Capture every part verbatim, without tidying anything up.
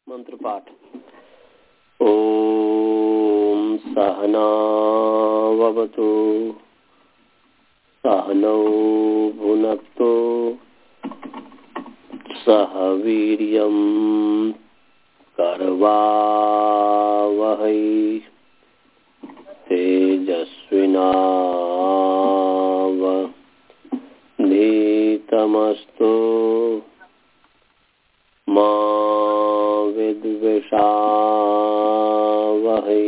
मंत्र पाठ। ओम सहनावतु सहनौ भुनक्तु सह वीर्यं करवावहै तेजस्विनावधीतमस्तु मा विद्विषावहै।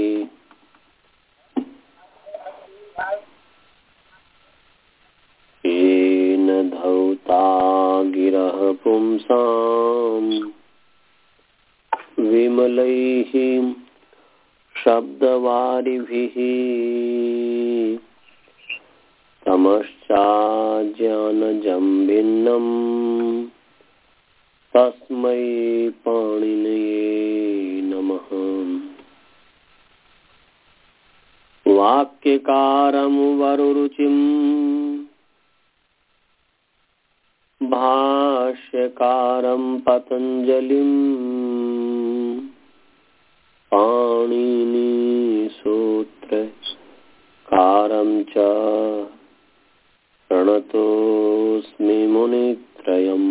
येन धौता गिरः पुंसाम् विमलैः शब्दवारिभिः तमश्चाज्ञानजं भिन्नम् तस्मै पाणिनये नमः। वाक्यकारं वरुरुचिं भाष्यकारं पतञ्जलिं पाणिनि सूत्रकारं च प्रणतोऽस्मि मुनित्रयम्।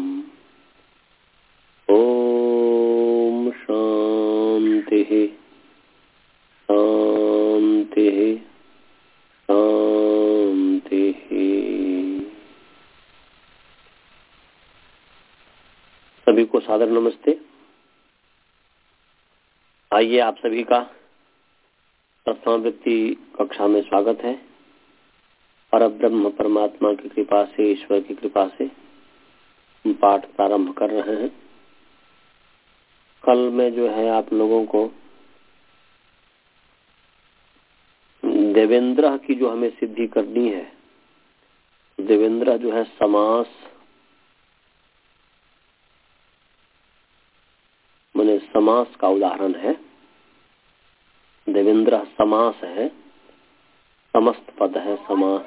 ओम शांति शांति शांति। सभी को सादर नमस्ते। आइए आप सभी का प्रथमावृत्ति कक्षा में स्वागत है। परब्रह्म परमात्मा की कृपा से, ईश्वर की कृपा से हम पाठ प्रारंभ कर रहे हैं। कल में जो है आप लोगों को देवेंद्र की जो हमें सिद्धि करनी है, देवेंद्र जो है समास माने समास का उदाहरण है। देवेंद्र समास है, समस्त पद है समास।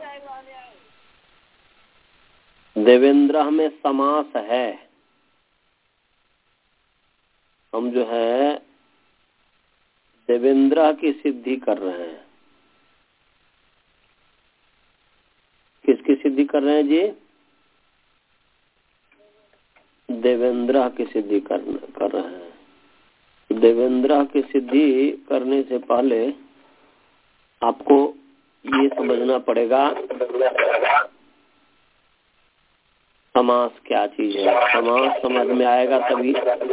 देवेंद्र में समास है। हम जो है देवेंद्र की सिद्धि कर रहे हैं। किसकी सिद्धि कर रहे हैं जी? देवेंद्र की सिद्धि कर, कर रहे हैं। देवेंद्र की सिद्धि करने से पहले आपको ये समझना पड़ेगा समास क्या चीज है। समास समझ में आएगा तभी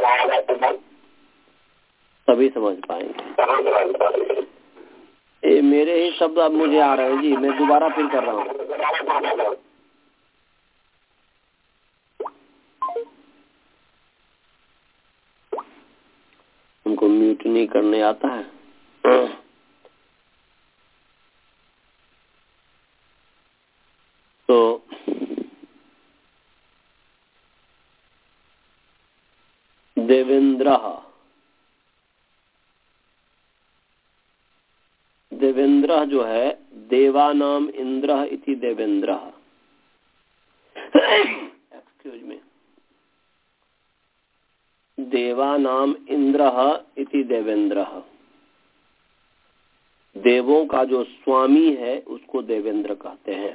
तभी समझ पाएंगे। ये मेरे ही शब्द अब मुझे आ रहे हैं जी, मैं दोबारा फिर कर रहा हूँ। उनको म्यूट नहीं करने आता है। तो देवेंद्र देवेंद्र जो है देवानाम इंद्र इति देवेंद्र। Excuse me. देवानाम इंद्र इति देवेंद्र। देवों का जो स्वामी है उसको देवेंद्र कहते हैं।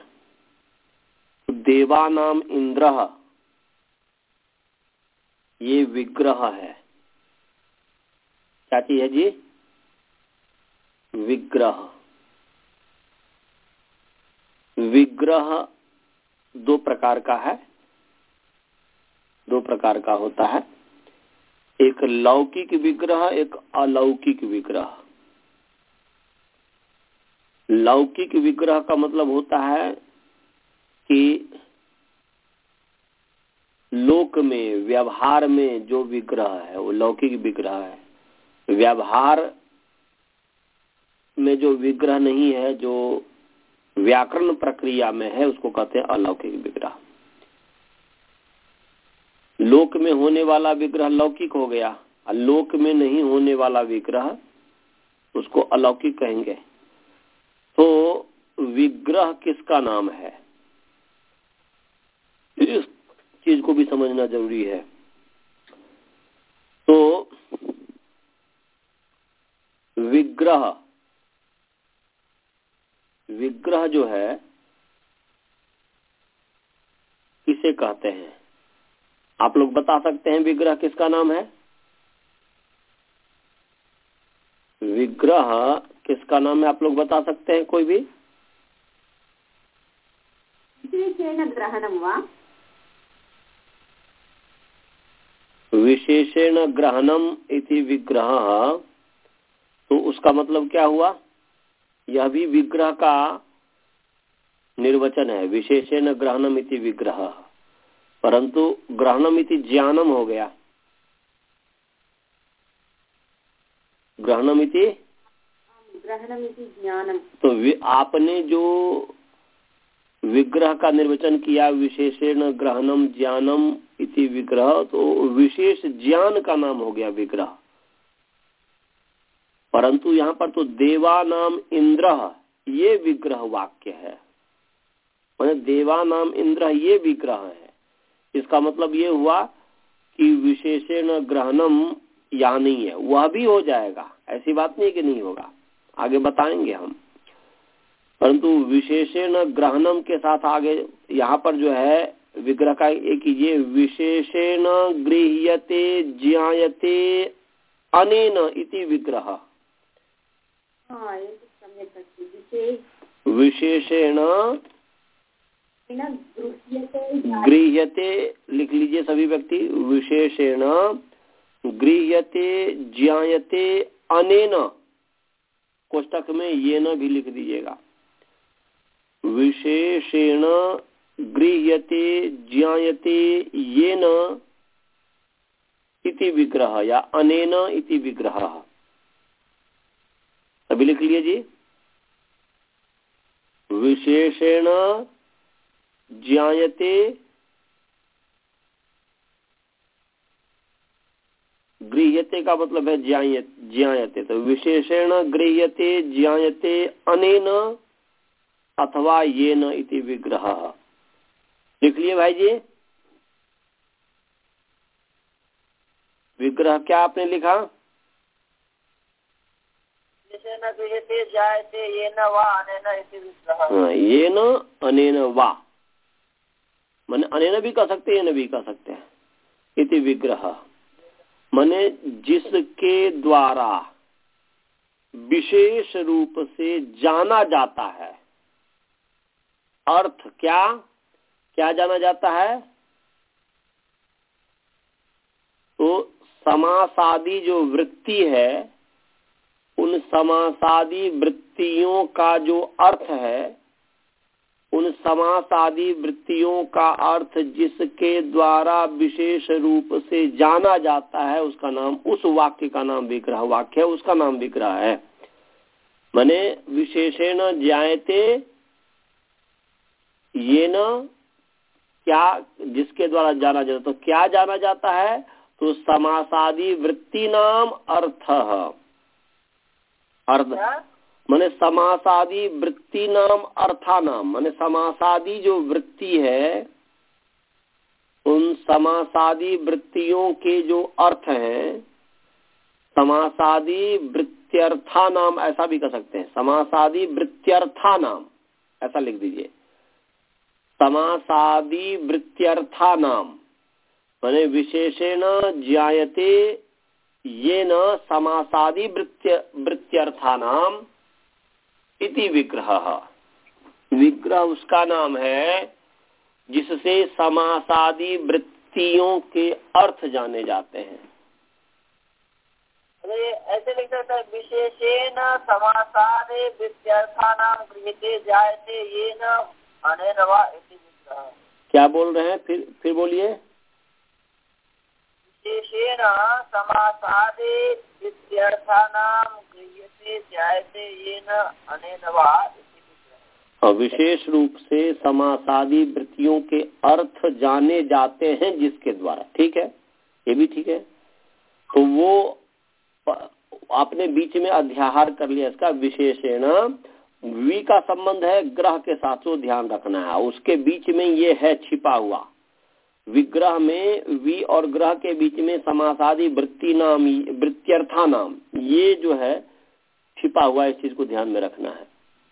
देवानाम इंद्र ये विग्रह है। क्या चीज है जी? विग्रह। विग्रह दो प्रकार का है, दो प्रकार का होता है। एक लौकिक विग्रह, एक अलौकिक विग्रह। लौकिक विग्रह का मतलब होता है कि लोक में, व्यवहार में जो विग्रह है वो लौकिक विग्रह है। व्यवहार में जो विग्रह नहीं है, जो व्याकरण प्रक्रिया में है, उसको कहते हैं अलौकिक विग्रह। लोक में होने वाला विग्रह लौकिक हो गया, और लोक में नहीं होने वाला विग्रह उसको अलौकिक कहेंगे। तो विग्रह किसका नाम है, इस चीज को भी समझना जरूरी है। तो विग्रह, विग्रह जो है किसे कहते हैं? आप लोग बता सकते हैं विग्रह किसका नाम है? विग्रह किसका नाम है? आप लोग बता सकते हैं कोई भी? विशेषेण ग्रहणं वा? विशेषेण ग्रहणम इति विग्रह, तो उसका मतलब क्या हुआ? यह भी विग्रह का निर्वचन है, विशेषेण ग्रहणम इति विग्रह, परंतु ग्रहणम इति ज्ञानम हो गया। ग्रहणम इति ग्रहणम इति ज्ञानम, तो आपने जो विग्रह का निर्वचन किया विशेषेण ग्रहणम ज्ञानम इति विग्रह, तो विशेष ज्ञान का नाम हो गया विग्रह। परंतु यहाँ पर तो देवा नाम इंद्र ये विग्रह वाक्य है, मैंने देवा नाम इंद्र ये विग्रह है। इसका मतलब ये हुआ कि विशेषेण ग्रहणम या नहीं है, वह भी हो जाएगा, ऐसी बात नहीं कि नहीं होगा, आगे बताएंगे हम। परंतु विशेषेण ग्रहणम के साथ आगे यहाँ पर जो है विग्रह का एक कीजिए, विशेषेण गृह्यते ज्ञायते अनेन इति विग्रह। हाँ, ये सम्यक् अस्ति। विशेष विशेषेण गृह्यते, लिख लीजिए सभी व्यक्ति, विशेषेण गृह्यते ज्ञायते अनेन, कोष्टक में ये न भी लिख दीजिएगा। विशेषेण गृह्यते ज्ञायते येन इति विग्रह या अनेन इति विग्रह, अभी लिख लीजिए जी। विशेषेण ज्ञायते गृह्यते का मतलब है ज्ञायते, तो विशेषेण गृह्यते ज्ञायते अनेन अथवा येन इति विग्रह, लिख लिए भाई जी। विग्रह क्या आपने लिखा? विशेषेण गृह्यते ज्ञायते येन वा अनेन इति विग्रह। हाँ, येन अनेन वा, माने अनेन भी कह सकते हैं, येन भी कह सकते हैं, इति विग्रह माने जिसके द्वारा विशेष रूप से जाना जाता है। अर्थ क्या क्या जाना जाता है? तो समासादि जो वृत्ति है, उन समासादि वृत्तियों का जो अर्थ है, उन समासादि वृत्तियों का अर्थ जिसके द्वारा विशेष रूप से जाना जाता है, उसका नाम, उस वाक्य का नाम विग्रह वाक्य है, उसका नाम विग्रह है। माने विशेषेण ज्ञायते येन, क्या जिसके द्वारा जाना जाता, तो क्या जाना जाता है? तो समासादि वृत्ति नाम अर्थ, अर्थ माने समासादि वृत्ति नाम अर्था नाम, माने समासादि जो वृत्ति है, उन समासादि वृत्तियों के जो अर्थ हैं, समासादि वृत्त्यर्था नाम ऐसा भी कह सकते हैं, समासादि वृत्त्यर्था नाम ऐसा लिख दीजिए। समासादि वृत्त्यर्था नाम माने विशेषेण ज्ञायते येन समासादि वृत्त्य वृत्त्यर्था नाम इति विग्रह। विग्रह उसका नाम है जिससे समासादि वृत्तियों के अर्थ जाने जाते हैं। अरे ऐसे लिख सकते हैं, विशेषेण समासादि वृत्त्यर्थानाम गृह्यते ज्ञायते येन अनेन वा इति विग्रह। क्या बोल रहे हैं? फिर फिर बोलिए। विशेषेण समासादि वृत्त्यर्थानाम गृह्यते ज्ञायते येन अनेन वा इति विग्रह। विशेष रूप से समासादि वृत्तियों के अर्थ जाने जाते हैं जिसके द्वारा, ठीक है, ये भी ठीक है। तो वो आपने बीच में अध्याहार कर लिया इसका, विशेषेण वी का संबंध है ग्रह के साथ, तो ध्यान रखना है, उसके बीच में ये है छिपा हुआ। विग्रह में वी और ग्रह के बीच में समासादि वृत्ति नाम वृत्त्यर्था नाम, ये जो है छिपा हुआ, इस चीज को ध्यान में रखना है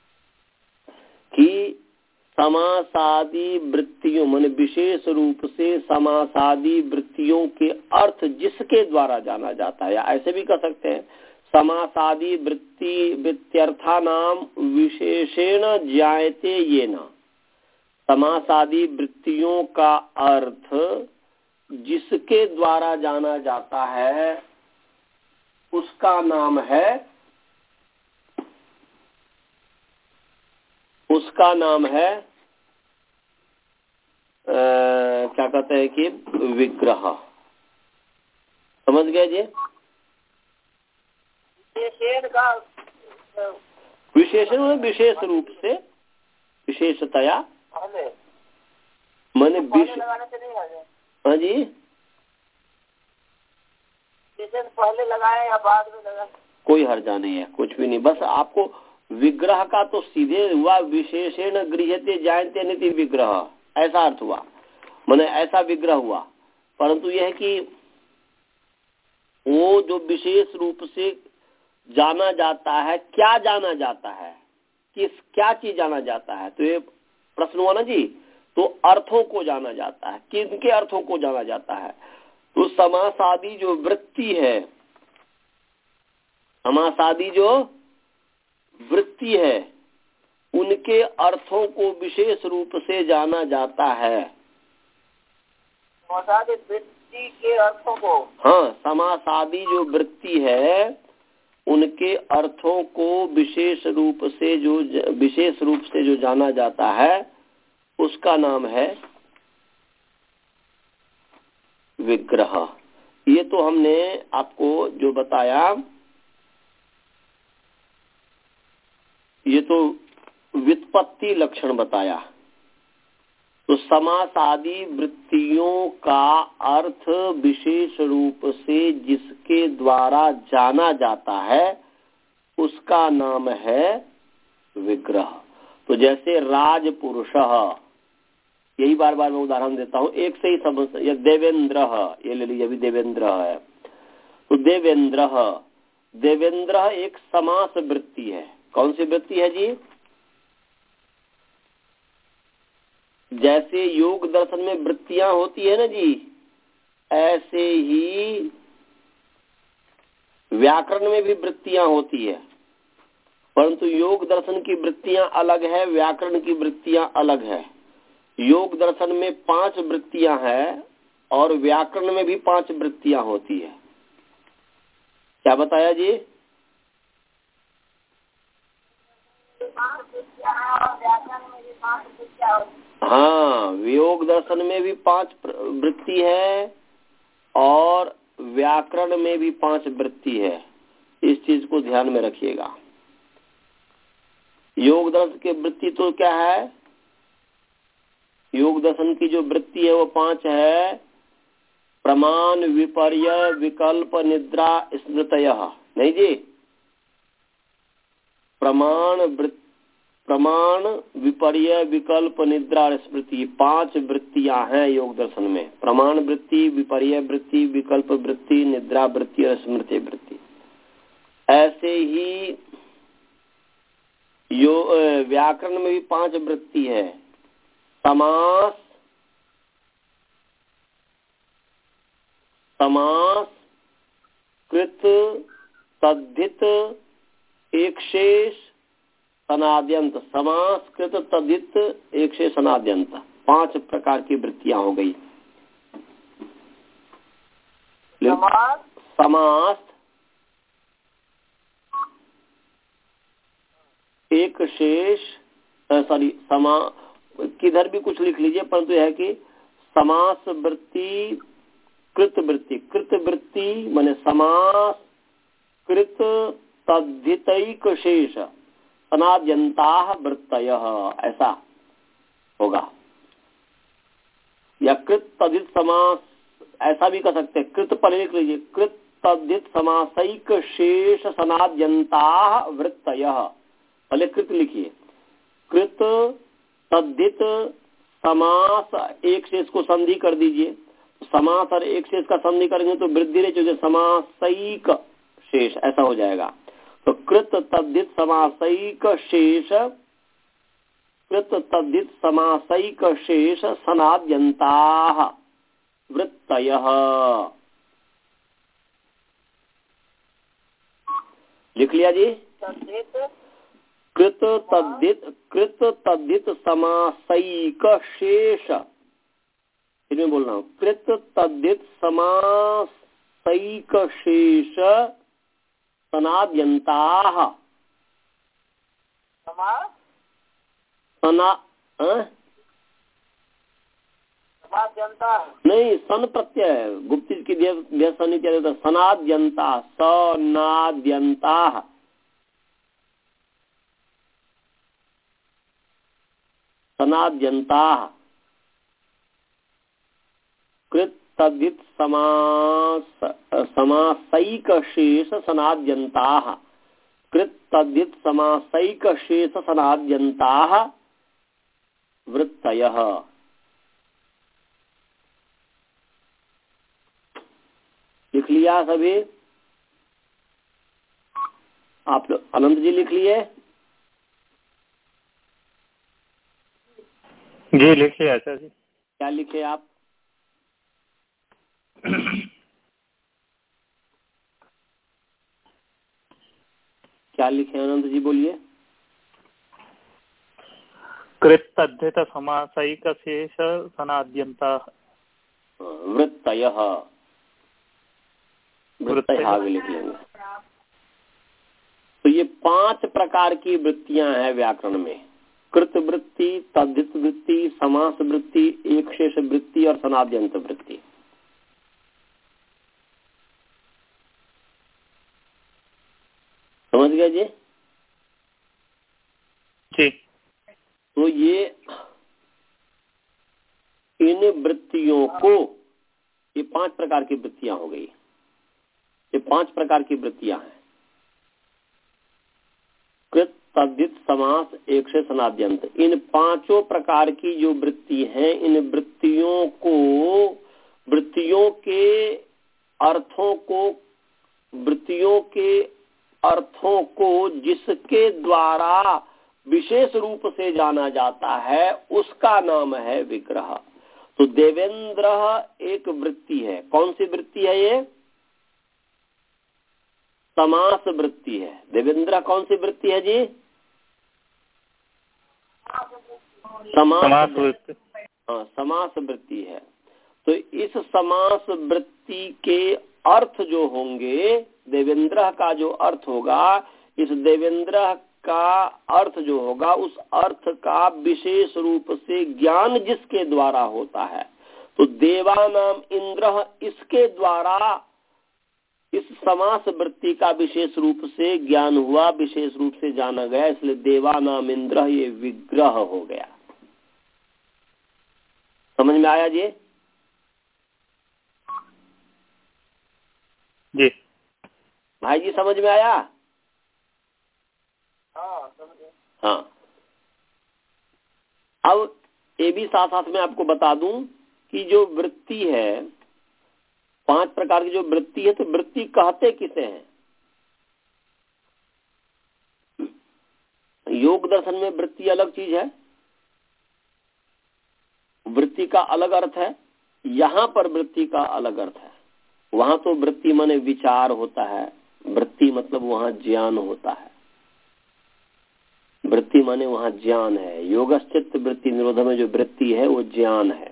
कि समासादि वृत्तियों माने विशेष रूप से समासादि वृत्तियों के अर्थ जिसके द्वारा जाना जाता है, या ऐसे भी कह सकते हैं समासादि वृत्ति वृत्त्यर्था नाम विशेषेण ज्ञायते ये न। समासादि वृत्तियों का अर्थ जिसके द्वारा जाना जाता है उसका नाम है उसका नाम है आ, क्या कहते हैं कि विग्रह। समझ गए जी? विशेषण का विशेषण में विशेष रूप से विशेषतया मैंने विशेष लगाने से नहीं है। हाँ जी, विशेषण पहले लगाए या बाद में लगाए कोई हर्जा नहीं है, कुछ भी नहीं। बस आपको विग्रह का तो सीधे हुआ विशेषण गृह्यते जायते नीति विग्रह, ऐसा अर्थ हुआ, माने ऐसा विग्रह हुआ। परंतु यह है कि वो जो विशेष रूप से जाना जाता है, क्या जाना जाता है, किस क्या चीज जाना जाता है, तो ये प्रश्न हुआ ना जी। तो अर्थों को जाना जाता है, किनके अर्थों को जाना जाता है? तो समासादि जो वृत्ति है, समासादि जो वृत्ति है, उनके अर्थों को विशेष रूप से जाना जाता है। समासादि वृत्ति के अर्थों को, हाँ, समासादि जो वृत्ति है उनके अर्थों को विशेष रूप से जो विशेष रूप से जो जाना जाता है उसका नाम है विग्रह। ये तो हमने आपको जो बताया, ये तो व्युत्पत्ति लक्षण बताया। तो समासादि वृत्तियों का अर्थ विशेष रूप से जिसके द्वारा जाना जाता है उसका नाम है विग्रह। तो जैसे राजपुरुषः, यही बार बार मैं उदाहरण देता हूँ, एक से ही समझ, या देवेंद्र, ये ले लीजिए, अभी देवेंद्र है तो देवेंद्र, देवेंद्र एक समास वृत्ति है। कौन सी वृत्ति है जी? जैसे योग दर्शन में वृत्तियां होती है ना जी, ऐसे ही व्याकरण में भी वृत्तियां होती है। परंतु योग दर्शन की वृत्तियां अलग है, व्याकरण की वृत्तियां अलग है। योग दर्शन में पांच वृत्तियां हैं और व्याकरण में भी पांच वृत्तियां होती है। क्या बताया जी? हाँ, योग दर्शन में भी पांच वृत्ति है और व्याकरण में भी पांच वृत्ति है। इस चीज को ध्यान में रखिएगा। योग दर्शन की वृत्ति तो क्या है? योग दर्शन की जो वृत्ति है वो पांच है: प्रमाण, विपर्य, विकल्प, निद्रा, स्मृतयः। नहीं जी, प्रमाण वृत्ति, प्रमाण, विपर्य, विकल्प, निद्रा और स्मृति, पांच वृत्तियां हैं योग दर्शन में। प्रमाण वृत्ति, विपर्य वृत्ति, विकल्प वृत्ति, निद्रा वृत्ति और स्मृति वृत्ति। ऐसे ही यो व्याकरण में भी पांच वृत्ति है: समास, समास, कृत, तद्धित, एकशेष, सनाद्यंत। समास, कृत, तद्धित, एकशेष, सनाद्यंत, पांच प्रकार की वृत्तियां हो गई। समास, समास, एकशेष, सॉरी समा किधर भी कुछ लिख लीजिए, परंतु यह है कि समास वृत्ति, कृत वृत्ति, कृत वृत्ति माने समास, कृत, तद्धितैक शेष, सनाद्यंताः वृत्तयः, ऐसा होगा। या कृत तद्धित समास, ऐसा भी कर सकते हैं। कृत पहले लिख लीजिए, कृत तद्धित समासैक शेष सनाद्यंताः वृत्तयः। पहले कृत लिखिए, कृत तद्धित समास, एक शेष को संधि कर दीजिए। समास और एक शेष का संधि करेंगे तो वृद्धि रहे, जो समासैक शेष ऐसा हो जाएगा। तो कृत तद्धित समासैक शेष कृत तद्धित समासैक शेष सनाद्यन्ताः वृत्तयः। लिख लिया जी। कृत तद्धित कृत तद्धित समासैक शेष, इसमें बोलना हूँ, कृत तद्धित समासैक शेष सनाद्यन्ताः। सना नहीं, सन प्रत्यय है, गुप्ती की देह सनी क्या देता, सनाद्यन्ता, सनाद्यन्ताः। सनाद्यन्ताः कृत तद्धित समास समासैक शेष सनाद्यन्ताः कृत तद्धित समासैक शेष सनाद्यन्ताः वृत्तयः। लिख लिया सभी? आप लोग अनंत जी लिख लिए? जी लिख लिया सर जी। क्या लिखे आप? क्या लिखे अनंत जी, बोलिए। कृत तद्धित समासैक शेष सनाद्यन्ताः वृत्तयः। वृत्तयः आगे लिख लेंगे। तो ये पांच प्रकार की वृत्तियां हैं व्याकरण में, कृत वृत्ति, तद्धित वृत्ति, समास वृत्ति, एक शेष वृत्ति और सनाद्यंत वृत्ति। समझ गए जी? जी। तो ये इन वृत्तियों को, ये पांच प्रकार की वृत्तियां हो गई, ये पांच प्रकार की वृत्तियां हैं, कृत तद्धित समास एक से सनाद्यंत। इन पांचों प्रकार की जो वृत्ति हैं, इन वृत्तियों को, वृत्तियों के अर्थों को, वृत्तियों के अर्थों को जिसके द्वारा विशेष रूप से जाना जाता है उसका नाम है विग्रह। तो देवेंद्र एक वृत्ति है। कौन सी वृत्ति है ये? समास वृत्ति है। देवेंद्र कौन सी वृत्ति है जी? समास वृत्ति। हाँ, समास वृत्ति है। तो इस समास वृत्ति के अर्थ जो होंगे, देवेंद्र का जो अर्थ होगा, इस देवेंद्र का अर्थ जो होगा, उस अर्थ का विशेष रूप से ज्ञान जिसके द्वारा होता है, तो देवानाम इंद्र, इसके द्वारा इस समास वृत्ति का विशेष रूप से ज्ञान हुआ, विशेष रूप से जाना गया, इसलिए देवानाम इंद्र ये विग्रह हो गया। समझ में आया जी? जी भाई जी समझ में आया? हाँ समझे। हाँ, अब ये भी साथ साथ में आपको बता दूं कि जो वृत्ति है, पांच प्रकार की जो वृत्ति है, तो वृत्ति कहते किसे हैं? योग दर्शन में वृत्ति अलग चीज है, वृत्ति का अलग अर्थ है, यहाँ पर वृत्ति का अलग अर्थ है। वहां तो वृत्ति माने विचार होता है, वृत्ति मतलब वहां ज्ञान होता है, वृत्ति माने वहां ज्ञान है। योगश्चित्त वृत्ति निरोध में जो वृत्ति है वो ज्ञान है,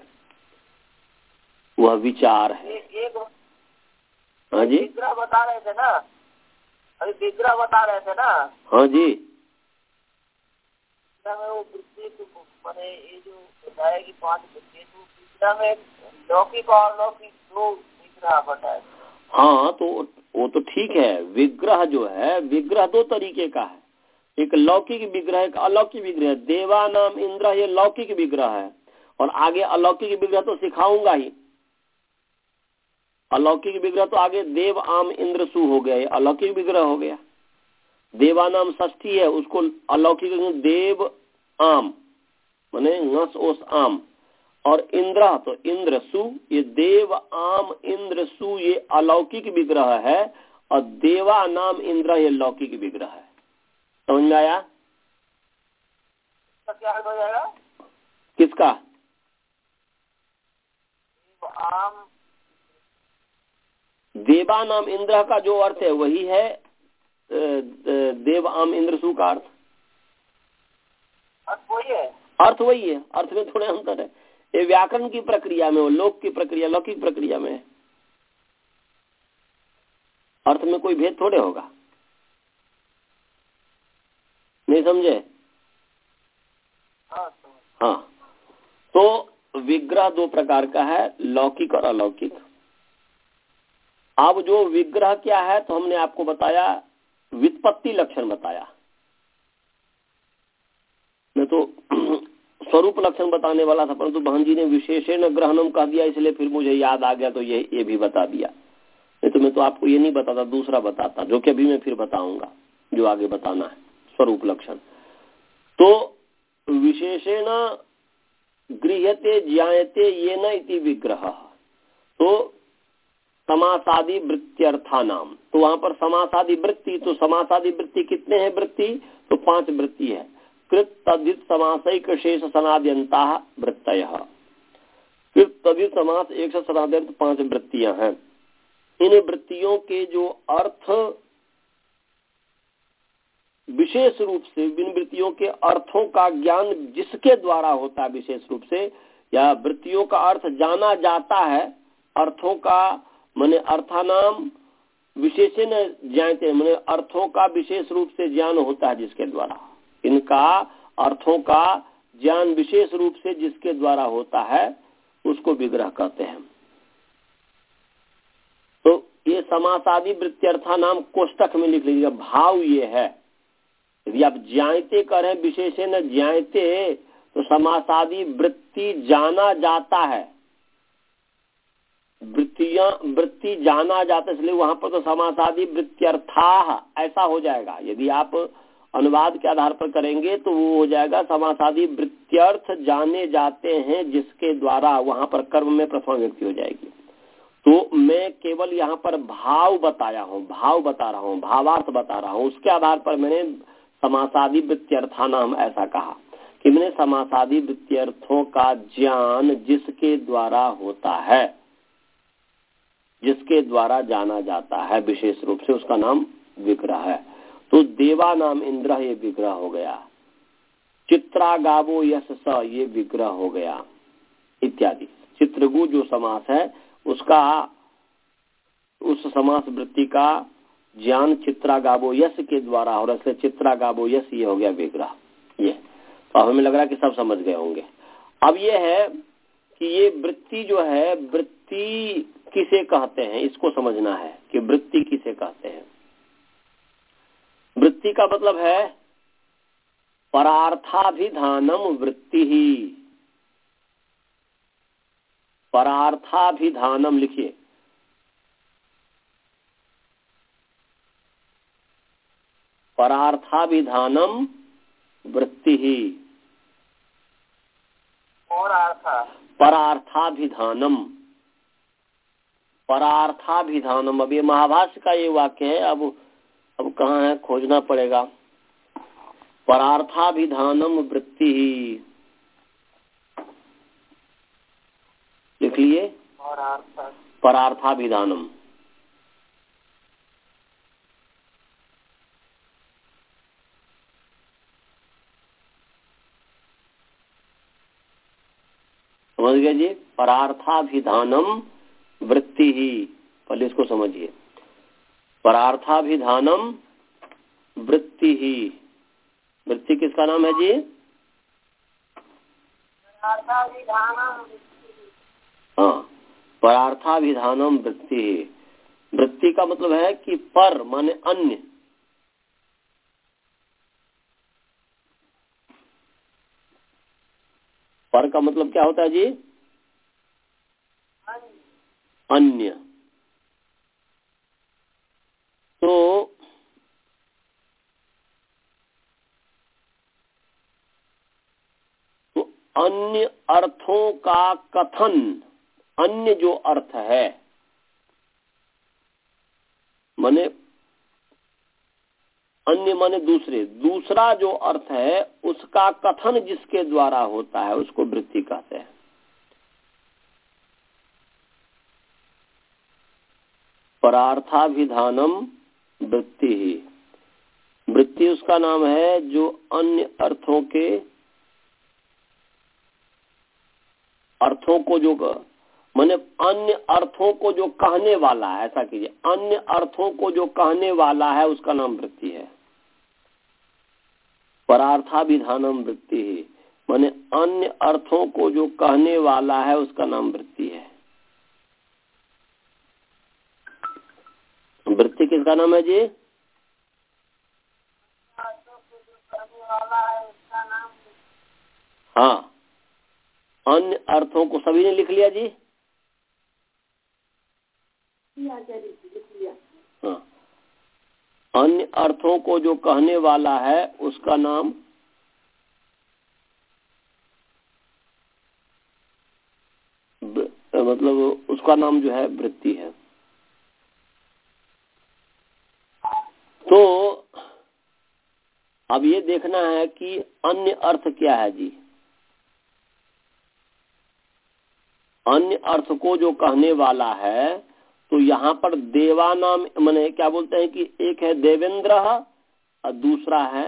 वह विचार है। एक हाँ जी, विग्रह बता रहे थे ना, अभी विग्रह बता रहे थे ना। हाँ जी, वो वृत्ति माने ये जो बताया कि पांच वृत्ति, तो विग्रह में लौकिक और अलौकिक दो विग्रह बताए। हाँ, तो वो तो ठीक है। विग्रह जो है, विग्रह दो तरीके का है, एक लौकिक विग्रह, एक अलौकिक विग्रह। देवानाम इंद्र ये लौकिक विग्रह है, और आगे अलौकिक विग्रह तो सिखाऊंगा ही। अलौकिक विग्रह तो आगे देव आम इंद्र सु हो गया, ये अलौकिक विग्रह हो गया। देवानाम षष्ठी है, उसको अलौकिक देव आम माने नस ओस आम, और इंद्र तो इंद्र सु, ये देव आम इंद्र सु ये अलौकिक विग्रह है। और देवा नाम इंद्र ये लौकिक विग्रह है। समझ में आया? तो क्या अर्थ हो जाएगा? किसका? आम देवा नाम इंद्र का जो अर्थ है वही है देव आम इंद्र सु का अर्थ। अर्थ वही है, अर्थ वही है, अर्थ में थोड़े अंतर है। ये व्याकरण की प्रक्रिया में, वो लोक की प्रक्रिया, लौकिक प्रक्रिया में है। अर्थ में कोई भेद थोड़े होगा। नहीं समझे? हाँ, तो विग्रह दो प्रकार का है, लौकिक और अलौकिक। अब जो विग्रह क्या है तो हमने आपको बताया, व्युत्पत्ति लक्षण बताया। मैं तो स्वरूप लक्षण बताने वाला था, परंतु बहन जी ने विशेषण ग्रहणम कह दिया, इसलिए फिर मुझे याद आ गया तो ये ये भी बता दिया। नहीं तो मैं तो आपको ये नहीं बताता, दूसरा बताता, जो कि अभी मैं फिर बताऊंगा, जो आगे बताना है, स्वरूप लक्षण। तो विशेषण गृह्यते ज्ञायते येन इति विग्रह, तो समासादि वृत्त्यर्था नाम। तो वहां पर समासादि वृत्ति, तो समासादि वृत्ति कितने हैं वृत्ति? तो पांच वृत्ति है। कृत तद्धित समासैक शेष सनाद्यंता वृत्तयः। कृत तद्धित समास एक से सनाद्यंत पांच वृत्तियां हैं। इन वृत्तियों के जो अर्थ विशेष रूप से, इन वृत्तियों के अर्थों का ज्ञान जिसके द्वारा होता है विशेष रूप से, या वृत्तियों का अर्थ जाना जाता है, अर्थों का माने अर्थानाम विशेषण ज्ञाते, माने अर्थों का विशेष रूप से ज्ञान होता है जिसके द्वारा, इनका अर्थों का ज्ञान विशेष रूप से जिसके द्वारा होता है उसको विग्रह कहते हैं। तो ये समासादि वृत्त्यर्था नाम कोष्टक में लिख लीजिएगा। भाव ये है, यदि आप ज्ञाते करें विशेषण ज्ञाते, तो समासादि वृत्ति जाना जाता है, वृत्तियां वृत्ति जाना जाता है, इसलिए वहां पर तो समासादि वृत्त्यर्था ऐसा हो जाएगा। यदि आप अनुवाद के आधार पर करेंगे तो वो हो जाएगा समासादि वृत्त्यर्थ जाने जाते हैं जिसके द्वारा, वहां पर कर्म में प्रथमा व्यक्ति हो जाएगी। तो मैं केवल यहाँ पर भाव बताया हूँ, भाव बता रहा हूँ, भावार्थ बता रहा हूँ, उसके आधार पर मैंने समासादि वृत्त्यर्था नाम ऐसा कहा कि मैंने समासादि वृत्त्यर्थों का ज्ञान जिसके द्वारा होता है, जिसके द्वारा जाना जाता है विशेष रूप से, उसका नाम विग्रह है। तो देवा नाम इंद्र ये विग्रह हो गया, चित्रा गावो यश स ये विग्रह हो गया इत्यादि। चित्रगु जो समास है उसका, उस समास वृत्ति का ज्ञान चित्रा गावो यश के द्वारा, और इसलिए चित्रा गावो यश ये हो गया विग्रह। ये तो हमें लग रहा है कि सब समझ गए होंगे। अब ये है कि ये वृत्ति जो है, वृत्ति किसे कहते हैं, इसको समझना है कि वृत्ति किसे कहते हैं। वृत्ति का मतलब है परार्थाभिधानम वृत्ति ही। परार्थाभिधानम लिखिए, परार्थाभिधानम वृत्ति ही, और अर्थ परार्थाभिधानम, परार्थाभिधानम। अब ये महाभाष्य का ये वाक्य है, अब अब कहाँ है खोजना पड़ेगा। परार्थाभिधानम वृत्ति ही लिख लिए, और अर्थ परार्थाभिधानम। समझ गए जी? परार्थाभिधानम वृत्ति ही, पहले इसको समझिए। परार्थाभिधानम वृत्ति ही, वृत्ति किसका नाम है जी? हाँ, परार्थाभिधानम वृत्ति ही। वृत्ति का मतलब है कि पर माने अन्य, पर का मतलब क्या होता है जी? अन्य। तो तो अन्य अर्थों का कथन, अन्य जो अर्थ है माने अन्य माने दूसरे, दूसरा जो अर्थ है उसका कथन जिसके द्वारा होता है उसको वृत्ति कहते हैं। परार्थाभिधानम वृत्ति ही, वृत्ति उसका नाम है जो अन्य अर्थों के अर्थों को जो माने अन्य अर्थों को जो कहने वाला है, ऐसा कीजिए, अन्य अर्थों को जो कहने वाला है उसका नाम वृत्ति है। परार्थाभिधानम वृत्ति ही माने अन्य अर्थों को जो कहने वाला है उसका नाम वृत्ति है। वृत्ति किसका नाम है जी? हाँ, अन्य अर्थों को सभी ने लिख लिया जी? हाँ, अन्य अर्थों को जो कहने वाला है उसका नाम मतलब उसका नाम जो है वृत्ति है। तो अब ये देखना है कि अन्य अर्थ क्या है जी। अन्य अर्थ को जो कहने वाला है तो यहाँ पर देवा नाम माने क्या बोलते हैं कि एक है देवेंद्र और दूसरा है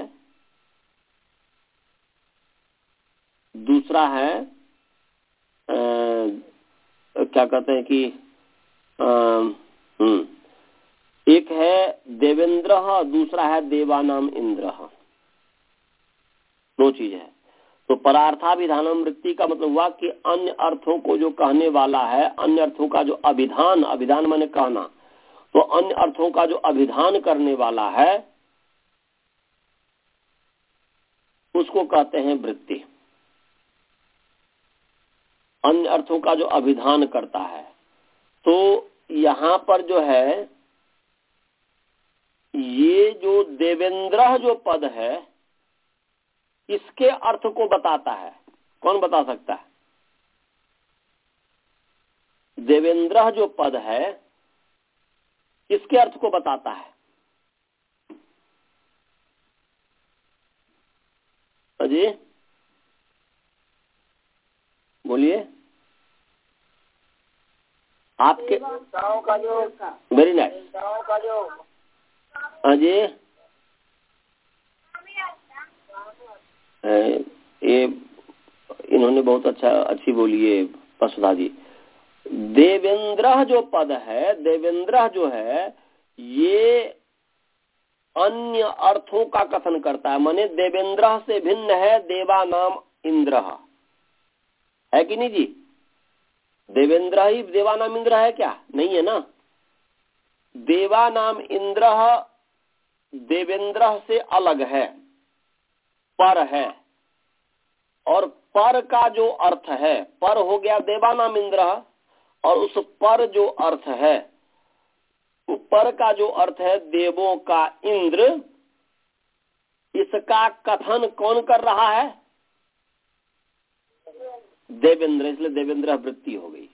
दूसरा है आ, क्या कहते हैं कि आ, हम्म एक है देवेंद्र दूसरा है देवानाम इंद्र, दो चीज है। तो परार्थाभिधानम वृत्ति का मतलब हुआ कि अन्य अर्थों को जो कहने वाला है, अन्य अर्थों का जो अभिधान, अभिधान माने कहना, तो अन्य अर्थों का जो अभिधान करने वाला है उसको कहते हैं वृत्ति। अन्य अर्थों का जो अभिधान करता है, तो यहाँ पर जो है ये जो देवेंद्र जो पद है इसके अर्थ को बताता है। कौन बता सकता है? देवेंद्र जो पद है इसके अर्थ को बताता है। अजी बोलिए। आपके का जो वेरी नाइस का जो अजी ये इन्होंने बहुत अच्छा अच्छी बोली है पशुधा जी। देवेंद्र जो पद है, देवेंद्र जो है ये अन्य अर्थों का कथन करता है। माने देवेंद्र से भिन्न है देवा नाम इंद्र, है कि नहीं जी? देवेंद्र ही देवा नाम इंद्र है क्या? नहीं है ना। देवा नाम इंद्र देवेंद्र से अलग है, पर है। और पर का जो अर्थ है, पर हो गया देवानाम इंद्र, और उस पर जो अर्थ है, पर का जो अर्थ है देवों का इंद्र, इसका कथन कौन कर रहा है? देवेंद्र। इसलिए देवेंद्र वृत्ति हो गई,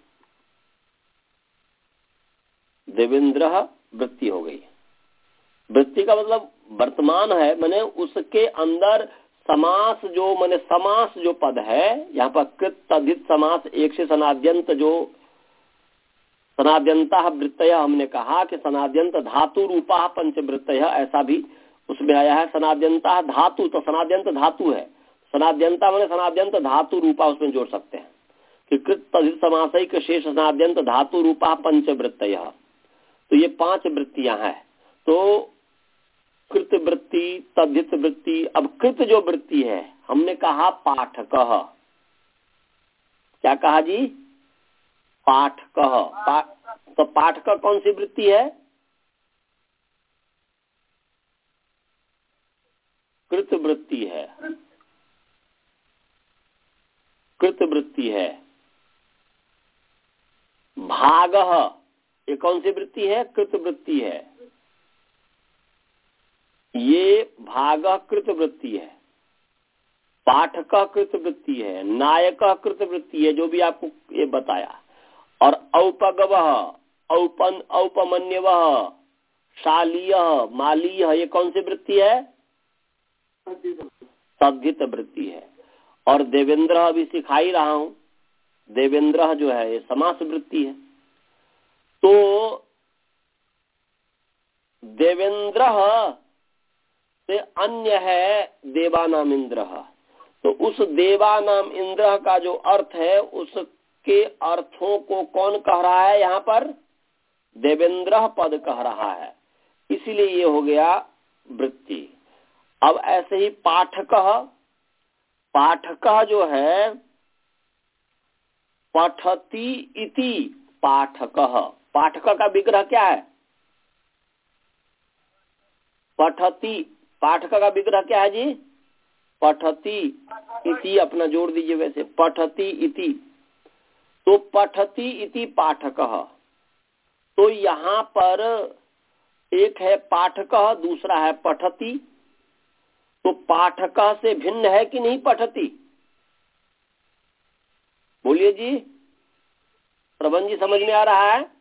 देवेंद्र वृत्ति हो गई। वृत्ति का मतलब वर्तमान है, माने उसके अंदर समास जो माने समास जो पद है, यहाँ पर कृत तद्धित समास एक से सनाद्यंत जो सनाद्यंता वृत्तय, हमने कहा कि सनाद्यंत धातु रूपा पंचवृत्तय, ऐसा भी उसमें आया है। सनाद्यंता धातु, तो सनाद्यंत धातु है, सनाद्यंता माने सनाद्यंत धातु रूपा उसमें जोड़ सकते हैं कि कृत तद्धित समासैक शेष सनाद्यंत धातु रूपा पंचवृत्तय। तो ये पांच वृत्तियां हैं। तो कृत वृत्ति, तद्धित वृत्ति। अब कृत जो वृत्ति है, हमने कहा पाठकः, क्या कहा जी? पाठकः। पा, तो पाठक कौन सी वृत्ति है? कृत वृत्ति है, कृत वृत्ति है। भागः, ये कौन सी वृत्ति है? कृत वृत्ति है। ये भाग कृत वृत्ति है। पाठक कृत वृत्ति है। नायक कृत वृत्ति है, जो भी आपको ये बताया। और औपगवः, औपन औपमन्यवः, शालीय, मालीय, ये कौन सी वृत्ति है? तद्धित वृत्ति है। और देवेंद्र अभी सिखा ही रहा हूं, देवेंद्र जो है ये समास वृत्ति है। तो देवेंद्र से अन्य है देवानाम इंद्र। तो उस देवानाम इंद्र का जो अर्थ है उसके अर्थों को कौन कह रहा है? यहाँ पर देवेंद्र पद कह रहा है, इसीलिए ये हो गया वृत्ति। अब ऐसे ही पाठक, पाठक जो है पठति इति पाठक, पाठक का विग्रह क्या है? पठति, पाठक का विग्रह क्या है जी? पठति इति, अपना जोड़ दीजिए वैसे, पठति इति। तो पठति इति पाठक, तो यहाँ पर एक है पाठक, दूसरा है पठति। तो पाठक से भिन्न है कि नहीं पठति? बोलिए जी, प्रबंध जी, समझ में आ रहा है?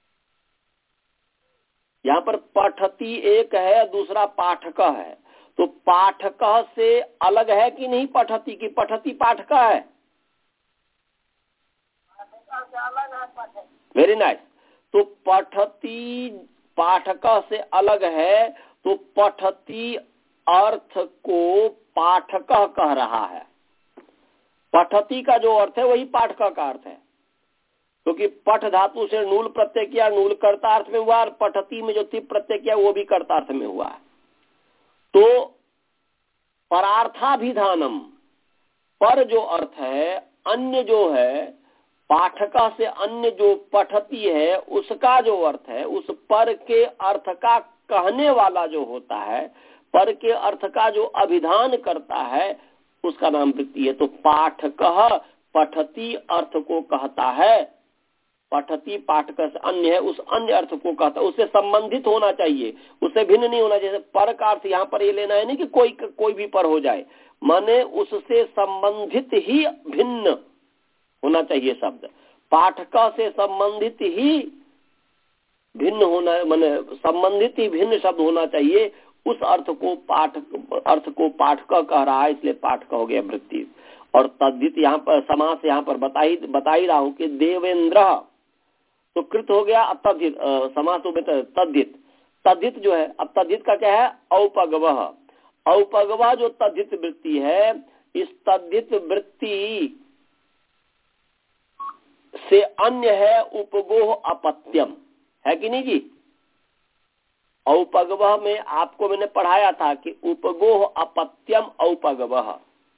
यहाँ पर पठति एक है, दूसरा पाठक है। तो पाठक से अलग है कि नहीं पठति की? पठति पाठक है। Very nice. तो पठति पाठक से अलग है, तो पठति अर्थ को पाठक कह रहा है। पठति का जो अर्थ है वही पाठक का अर्थ है, क्योंकि तो पठ धातु से नूल प्रत्यय किया, नूल कर्ता अर्थ में हुआ, और पठति में जो तिप प्रत्यय किया वो भी कर्ता अर्थ में हुआ। तो परार्थाभिधानम, पर जो अर्थ है, अन्य जो है, पाठक से अन्य जो पठति है उसका जो अर्थ है, उस पर के अर्थ का कहने वाला जो होता है, पर के अर्थ का जो अभिधान करता है, उसका नाम वृत्ति है। तो पाठक पठति अर्थ को कहता है, पठति पाठक से अन्य है, उस अन्य अर्थ को कहता है, उससे संबंधित होना चाहिए, उससे भिन्न नहीं होना चाहिए। पर का अर्थ यहाँ पर ये लेना है नहीं कि कोई कोई भी पर हो जाए, माने उससे संबंधित ही भिन्न होना चाहिए शब्द, पाठक से संबंधित ही भिन्न होना, माने संबंधित ही भिन्न शब्द होना चाहिए। उस अर्थ को पाठक, अर्थ को पाठक कह रहा है, इसलिए पाठक हो गया वृत्ति। और तद्धित यहाँ पर समास यहाँ पर बता ही बता ही रहा हूँ कि देवेंद्र तो कृत हो गया। अब तद्धित समास हो गया तद्धित। तद्धित जो है, अब तद्धित का क्या है? औपगवः। औपगवः जो तद्धित वृत्ति है, इस तद्धित वृत्ति से अन्य है उपगोह अपत्यम, है कि नहीं जी? औपगवः में आपको मैंने पढ़ाया था कि उपगोह अपत्यम औपगवः।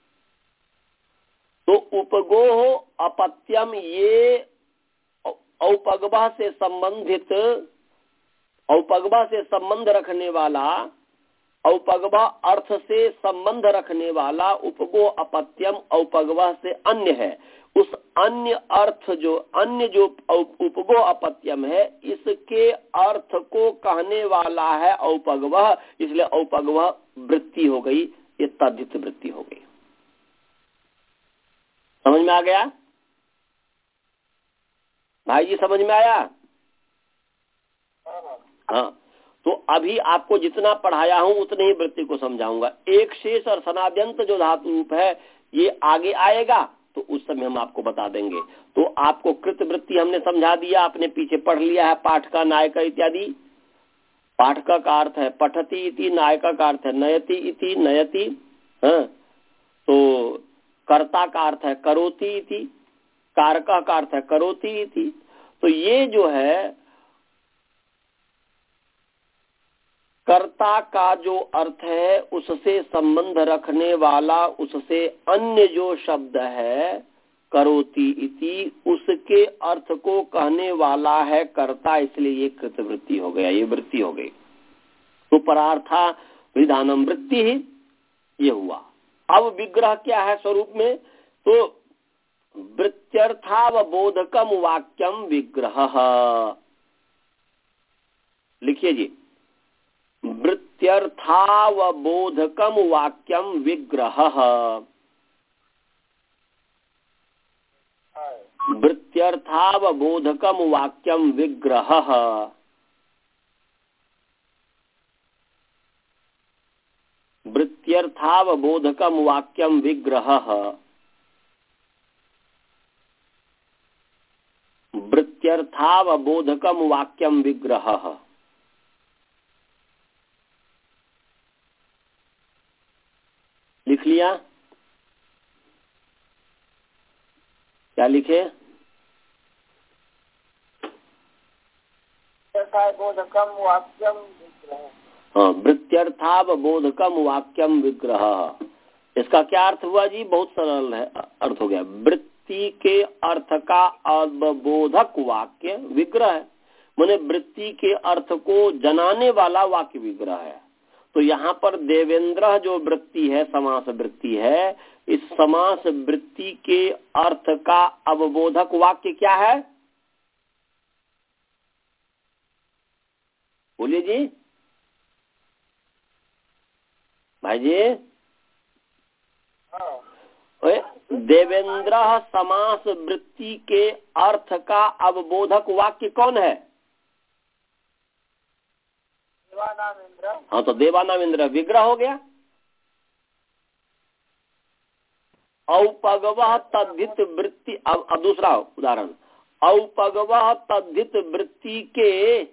तो उपगोह अपत्यम ये औपगवः से संबंधित, औपगवः से संबंध रखने वाला, औपगवः अर्थ से संबंध रखने वाला उपगोह अपत्यम औपगवः से अन्य है। उस अन्य अर्थ जो अन्य जो उपगोह अपत्यम है, इसके अर्थ को कहने वाला है औपगवः, इसलिए औपगवः वृत्ति हो गई, ये तद्धित वृत्ति हो गई। समझ में आ गया भाई जी? समझ में आया? हाँ, तो अभी आपको जितना पढ़ाया हूं उतने ही वृत्ति को समझाऊंगा। एक शेष और सनाद्यंत जो धातु रूप है ये आगे आएगा, तो उस समय हम आपको बता देंगे। तो आपको कृत वृत्ति हमने समझा दिया, आपने पीछे पढ़ लिया है, पाठका नायका इत्यादि। पाठका का अर्थ है पठति इति, नायका का अर्थ है नयति इति, नयति। हाँ, तो कर्ता का अर्थ है करोति इति, कारका का अर्थ है करोति इति। तो ये जो है कर्ता का जो अर्थ है उससे संबंध रखने वाला, उससे अन्य जो शब्द है करोति इति, उसके अर्थ को कहने वाला है कर्ता, इसलिए ये कृत वृत्ति हो गया, ये वृत्ति हो गई। तो परार्था विधानम वृत्ति ही ये हुआ। अब विग्रह क्या है स्वरूप में? तो वृत्त्यर्थावबोधकम वाक्यम विग्रह। लिखिए जी, वृत्त्यर्थावबोधकम वाक्यम विग्रह। वृत्त्यर्थावबोधकम वाक्यम विग्रह। वृत्त्यर्थावबोधकम वाक्यम विग्रहः वृत्त्यर्थावबोधकम वाक्यम विग्रहः। लिख लिया? क्या लिखे? बोधकम वाक्यम विग्रह। हाँ, वृत्त्यर्थावबोधकम वाक्यम विग्रह। इसका क्या अर्थ हुआ जी? बहुत सरल है, अर्थ हो गया वृत्ति के अर्थ का अवबोधक वाक्य विग्रह है, माने वृत्ति के अर्थ को जनाने वाला वाक्य विग्रह है। तो यहाँ पर देवेंद्र जो वृत्ति है, समास वृत्ति है, इस समास वृत्ति के अर्थ का अवबोधक वाक्य क्या है? बोलिए जी भाई जी। देवेंद्र समास वृत्ति के अर्थ का अवबोधक वाक्य कौन है? देवानाम इंद्र। हाँ, तो देवानाम इंद्र विग्रह हो गया। औपगवः तद्धित वृत्ति। अब अब दूसरा उदाहरण, औपगवः तद्धित वृत्ति के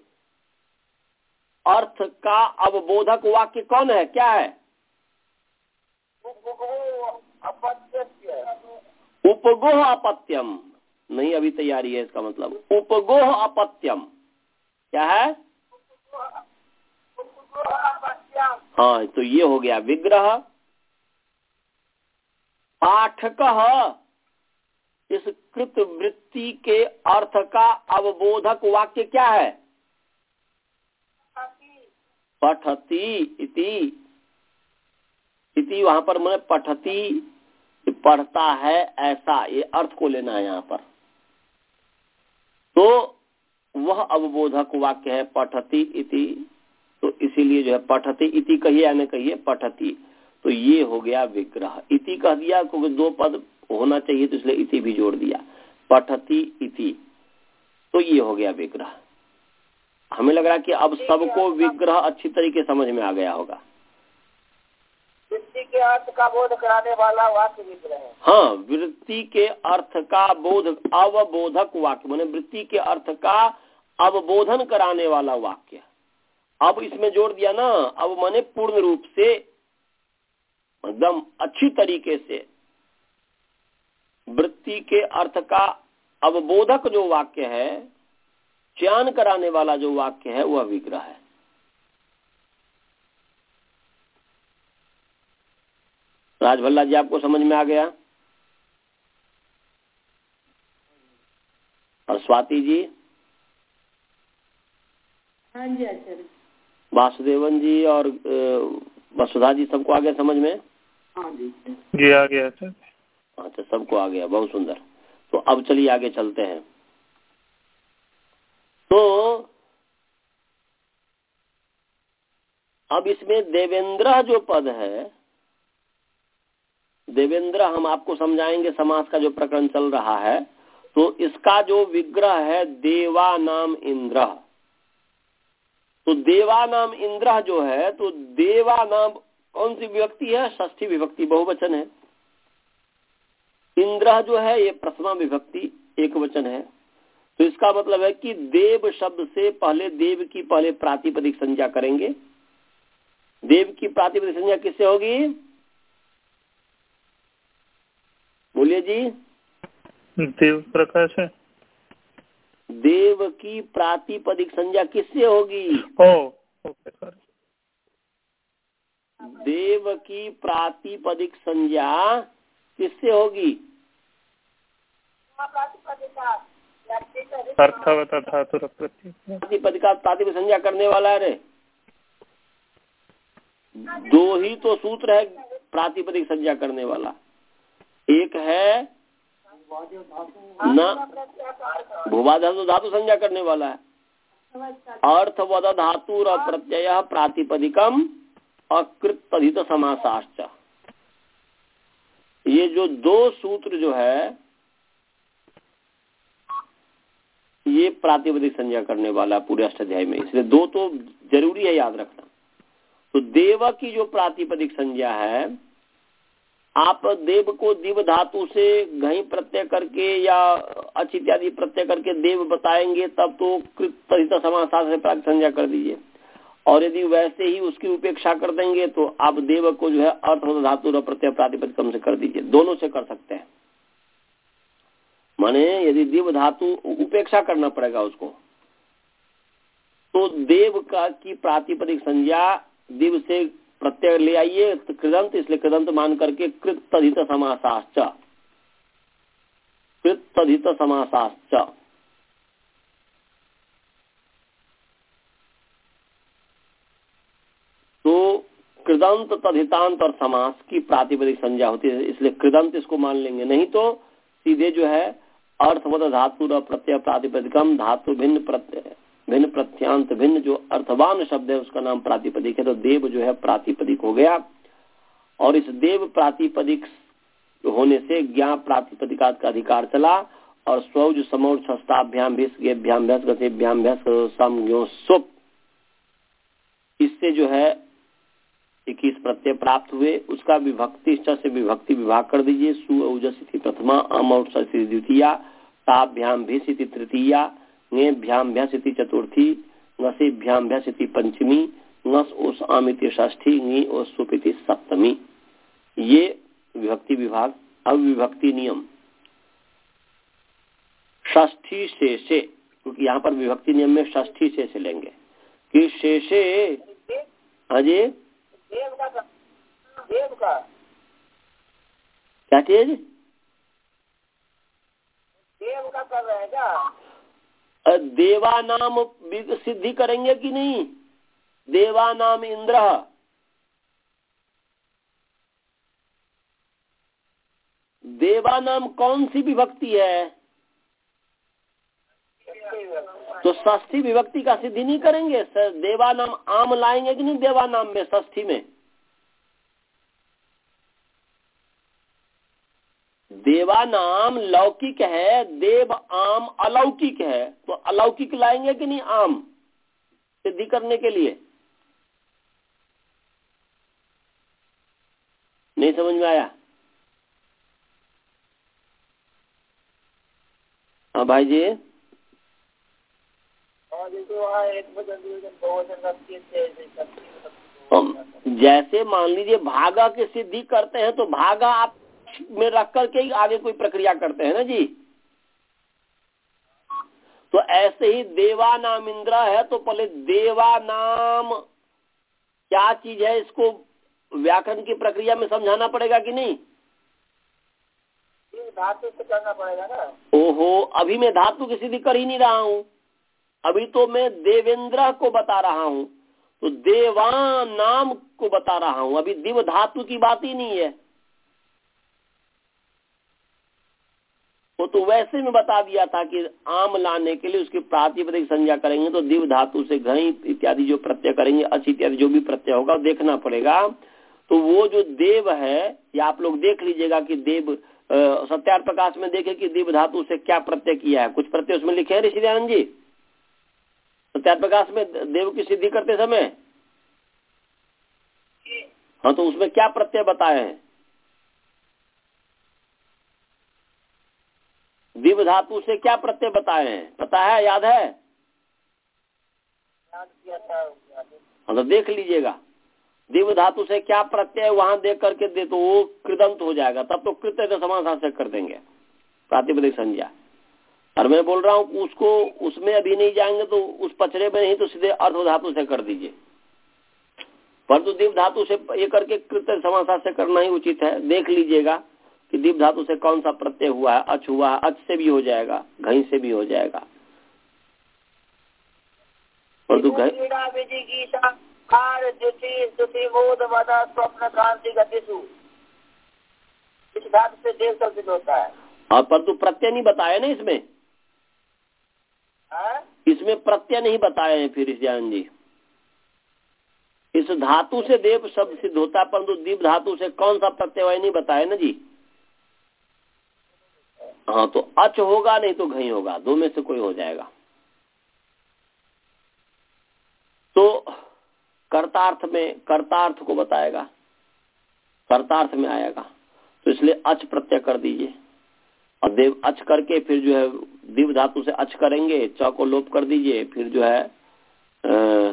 अर्थ का अवबोधक वाक्य कौन है? क्या है? उपगोह अपत्यम। नहीं, अभी तैयारी है, इसका मतलब उपगोह अपत्यम क्या है? हाँ, तो ये हो गया विग्रह। पाठकः इस कृत वृत्ति के अर्थ का अवबोधक वाक्य क्या है? पठति इति। इति वहां पर मैंने पठति, पढ़ता है ऐसा, ये अर्थ को लेना है यहाँ पर। तो वह अवबोधक वाक्य है पठति इति। तो इसीलिए जो है पठति इति कहिए या न कहिए पठति, तो ये हो गया विग्रह। इति कह दिया क्योंकि दो पद होना चाहिए, तो इसलिए इति भी जोड़ दिया, पठति इति। तो ये हो गया विग्रह। हमें लग रहा है कि अब सबको विग्रह अच्छी तरीके समझ में आ गया होगा। वृत्ति के अर्थ का बोध कराने वाला वाक्य विग्रह है। हाँ, वृत्ति के अर्थ का बोध अवबोधक वाक्य, माने वृत्ति के अर्थ का अवबोधन कराने वाला वाक्य। अब इसमें जोड़ दिया ना, अब माने पूर्ण रूप से एकदम अच्छी तरीके से वृत्ति के अर्थ का अवबोधक जो वाक्य है, चयन कराने वाला जो वाक्य है, वह विग्रह है। राजभल्ला जी, आपको समझ में आ गया? और स्वाति जी? हाँ जी आचार्य। वासुदेवन जी और वसुधा जी, सबको आ गया समझ में? हाँ जी जी आ गया सर। अच्छा, सबको आ गया, बहुत सुंदर। तो अब चलिए आगे चलते हैं। तो अब इसमें देवेंद्र जो पद है, देवेंद्र हम आपको समझाएंगे, समास का जो प्रकरण चल रहा है, तो इसका जो विग्रह है देवा नाम इंद्र। तो देवा नाम इंद्र जो है, तो देवा नाम कौन सी विभक्ति है? षष्ठी विभक्ति, बहुवचन है। इंद्र जो है ये प्रथमा विभक्ति, एक वचन है। तो इसका मतलब है कि देव शब्द से पहले देव की पहले प्रातिपदिक संज्ञा करेंगे। देव की प्रातिपदिक संज्ञा किससे होगी? बोलिए जी। देव प्रकाश है। देव की प्रातिपदिक संज्ञा किससे होगी? ओ ओके सर। देव की प्रातिपदिक संज्ञा किससे होगी? अर्थवत धातु प्रातिपदिका प्रातिपदिक संज्ञा करने वाला है रे। दो ही तो सूत्र है प्रातिपदिक संज्ञा करने वाला। एक है न भुवा धातु धातु संज्ञा करने वाला है, अर्थवद धातु र प्रत्यय प्रातिपदिकम अकृत पदित समासाश्च। ये जो दो सूत्र जो है ये प्रातिपदिक संज्ञा करने वाला पूरे अष्टाध्याय में, इसलिए दो तो जरूरी है याद रखना। तो देव की जो प्रातिपदिक संज्ञा है, आप देव को दिव धातु से घई प्रत्यय करके या अच इत्यादि प्रत्यय करके देव बताएंगे तब तो कृत तदित समासार से प्राक संज्ञा कर दीजिए, और यदि वैसे ही उसकी उपेक्षा कर देंगे तो आप देव को जो है अर्थ धातु र प्रत्यय प्रातिपदिकम से कर दीजिए। दोनों से कर सकते हैं। माने यदि दिव धातु उपेक्षा करना पड़ेगा उसको, तो देव का की प्रातिपदिक संज्ञा दिव से प्रत्यय ले आइए तो कृदंत, इसलिए कृदंत मान करके कृत तदित समासाश्च, कृत तदित समासाश्च। तो कृदंत तदितांत और समास की प्रातिपदिक संज्ञा होती है, इसलिए कृदंत इसको मान लेंगे, नहीं तो सीधे जो है अर्थवत धातु र प्रत्यय प्रातिपदिकम, धातु भिन्न प्रत्यय भिन्न प्रत्यांत भिन्न जो अर्थवान शब्द है उसका नाम प्रातिपदिक है। तो देव जो है प्रातिपदिक हो गया, और इस देव प्रातिपदिक होने से ज्ञा प्रातिपदिकात का अधिकार चला, और स्वौज समौज षष्ठाभ्याम भेषभ्याम भैस गसेभ्याम भैस समज्ञो सुप, इससे जो है इक्कीस प्रत्यय प्राप्त हुए। उसका विभक्ति से विभक्ति विभाग कर दीजिए। सु औजसी प्रथमा, अम औजसी द्वितीया, ताभ्याम भेषिति तृतीया, ङेभ्याम भ्यसिति चतुर्थी, ngसेभ्याम भ्यसिति पंचमी, ngस ओस आमिति षष्ठी, ङी ओस सुपिति सप्तमी। ये विभक्ति विभाग। अब विभक्ति नियम षष्ठी शेषे, क्योंकि यहाँ पर विभक्ति नियम में षष्ठी शेषे लेंगे कि शेषे। हाँ जी, देव का देव का क्या चीज देव का कर रहे हैं क्या? देवा नाम सिद्धि करेंगे कि नहीं? देवा नाम इंद्र, देवा नाम कौन सी विभक्ति है? तो षष्ठी विभक्ति का सिद्धि नहीं करेंगे। देवा नाम आम लाएंगे कि नहीं देवा नाम में षष्ठी में? देवा नाम लौकिक है, देव आम अलौकिक है, तो अलौकिक लाएंगे कि नहीं आम सिद्धि करने के लिए? नहीं समझ में आया? हाँ भाई जी, जैसे मान लीजिए भागा की सिद्धि करते हैं तो भागा आप में रख करके ही आगे कोई प्रक्रिया करते हैं ना जी। तो ऐसे ही देवा नाम इंद्र है, तो पहले देवा नाम क्या चीज है इसको व्याकरण की प्रक्रिया में समझाना पड़ेगा कि नहीं? धातु से करना पड़ेगा ना। ओहो, अभी मैं धातु की सिद्धि कर ही नहीं रहा हूँ, अभी तो मैं देवेंद्र को बता रहा हूँ, तो देवा नाम को बता रहा हूँ, अभी दिव धातु की बात ही नहीं है। वो तो वैसे में बता दिया था कि आम लाने के लिए उसकी प्रातिपदिक संज्ञा करेंगे तो दिव धातु से घई इत्यादि जो प्रत्यय करेंगे, अच इत्यादि जो भी प्रत्यय होगा देखना पड़ेगा। तो वो जो देव है, या आप लोग देख लीजिएगा कि देव सत्यार्थ प्रकाश में देखे कि दिव धातु से क्या प्रत्यय किया है। कुछ प्रत्यय उसमें लिखे हैं ऋषि दयानंद जी सत्यार्थ प्रकाश में देव की सिद्धि करते समय? हाँ, तो उसमें क्या प्रत्यय बताए हैं? दिव धातु से क्या प्रत्यय बताए हैं, पता है, याद है? हाँ, तो देख लीजिएगा दिव धातु से क्या प्रत्यय वहां देख करके दे तो वो कृदंत हो जाएगा, तब तो कृत्य समास से कर देंगे प्रातिपदिक संज्ञा। और मैं बोल रहा हूँ उसको उसमें अभी नहीं जाएंगे तो उस पचड़े में नहीं तो सीधे अर्थ धातु से कर दीजिए, परंतु दिव धातु से ये करके कृत्य समास से करना ही उचित है। देख लीजिएगा कि दिव धातु से कौन सा प्रत्यय हुआ है, अच हुआ है, अच से भी हो जाएगा, घई से भी हो जाएगा। परंतु और परंतु प्रत्यय नहीं बताया ना इसमें, है? इसमें प्रत्यय नहीं बताए हैं फिर ज्ञान जी। इस धातु से देव शब्द सिद्ध होता है, परंतु दिव धातु से कौन सा प्रत्यय नहीं बताया ना जी। हाँ, तो अच होगा नहीं तो घई होगा, दो में से कोई हो जाएगा। तो कर्तार्थ में कर्तार्थ को बताएगा, कर्तार्थ में आएगा, तो इसलिए अच प्रत्यय कर दीजिए। और देव अच करके फिर जो है दिव धातु से अच करेंगे, च को लोप कर दीजिए, फिर जो है आ,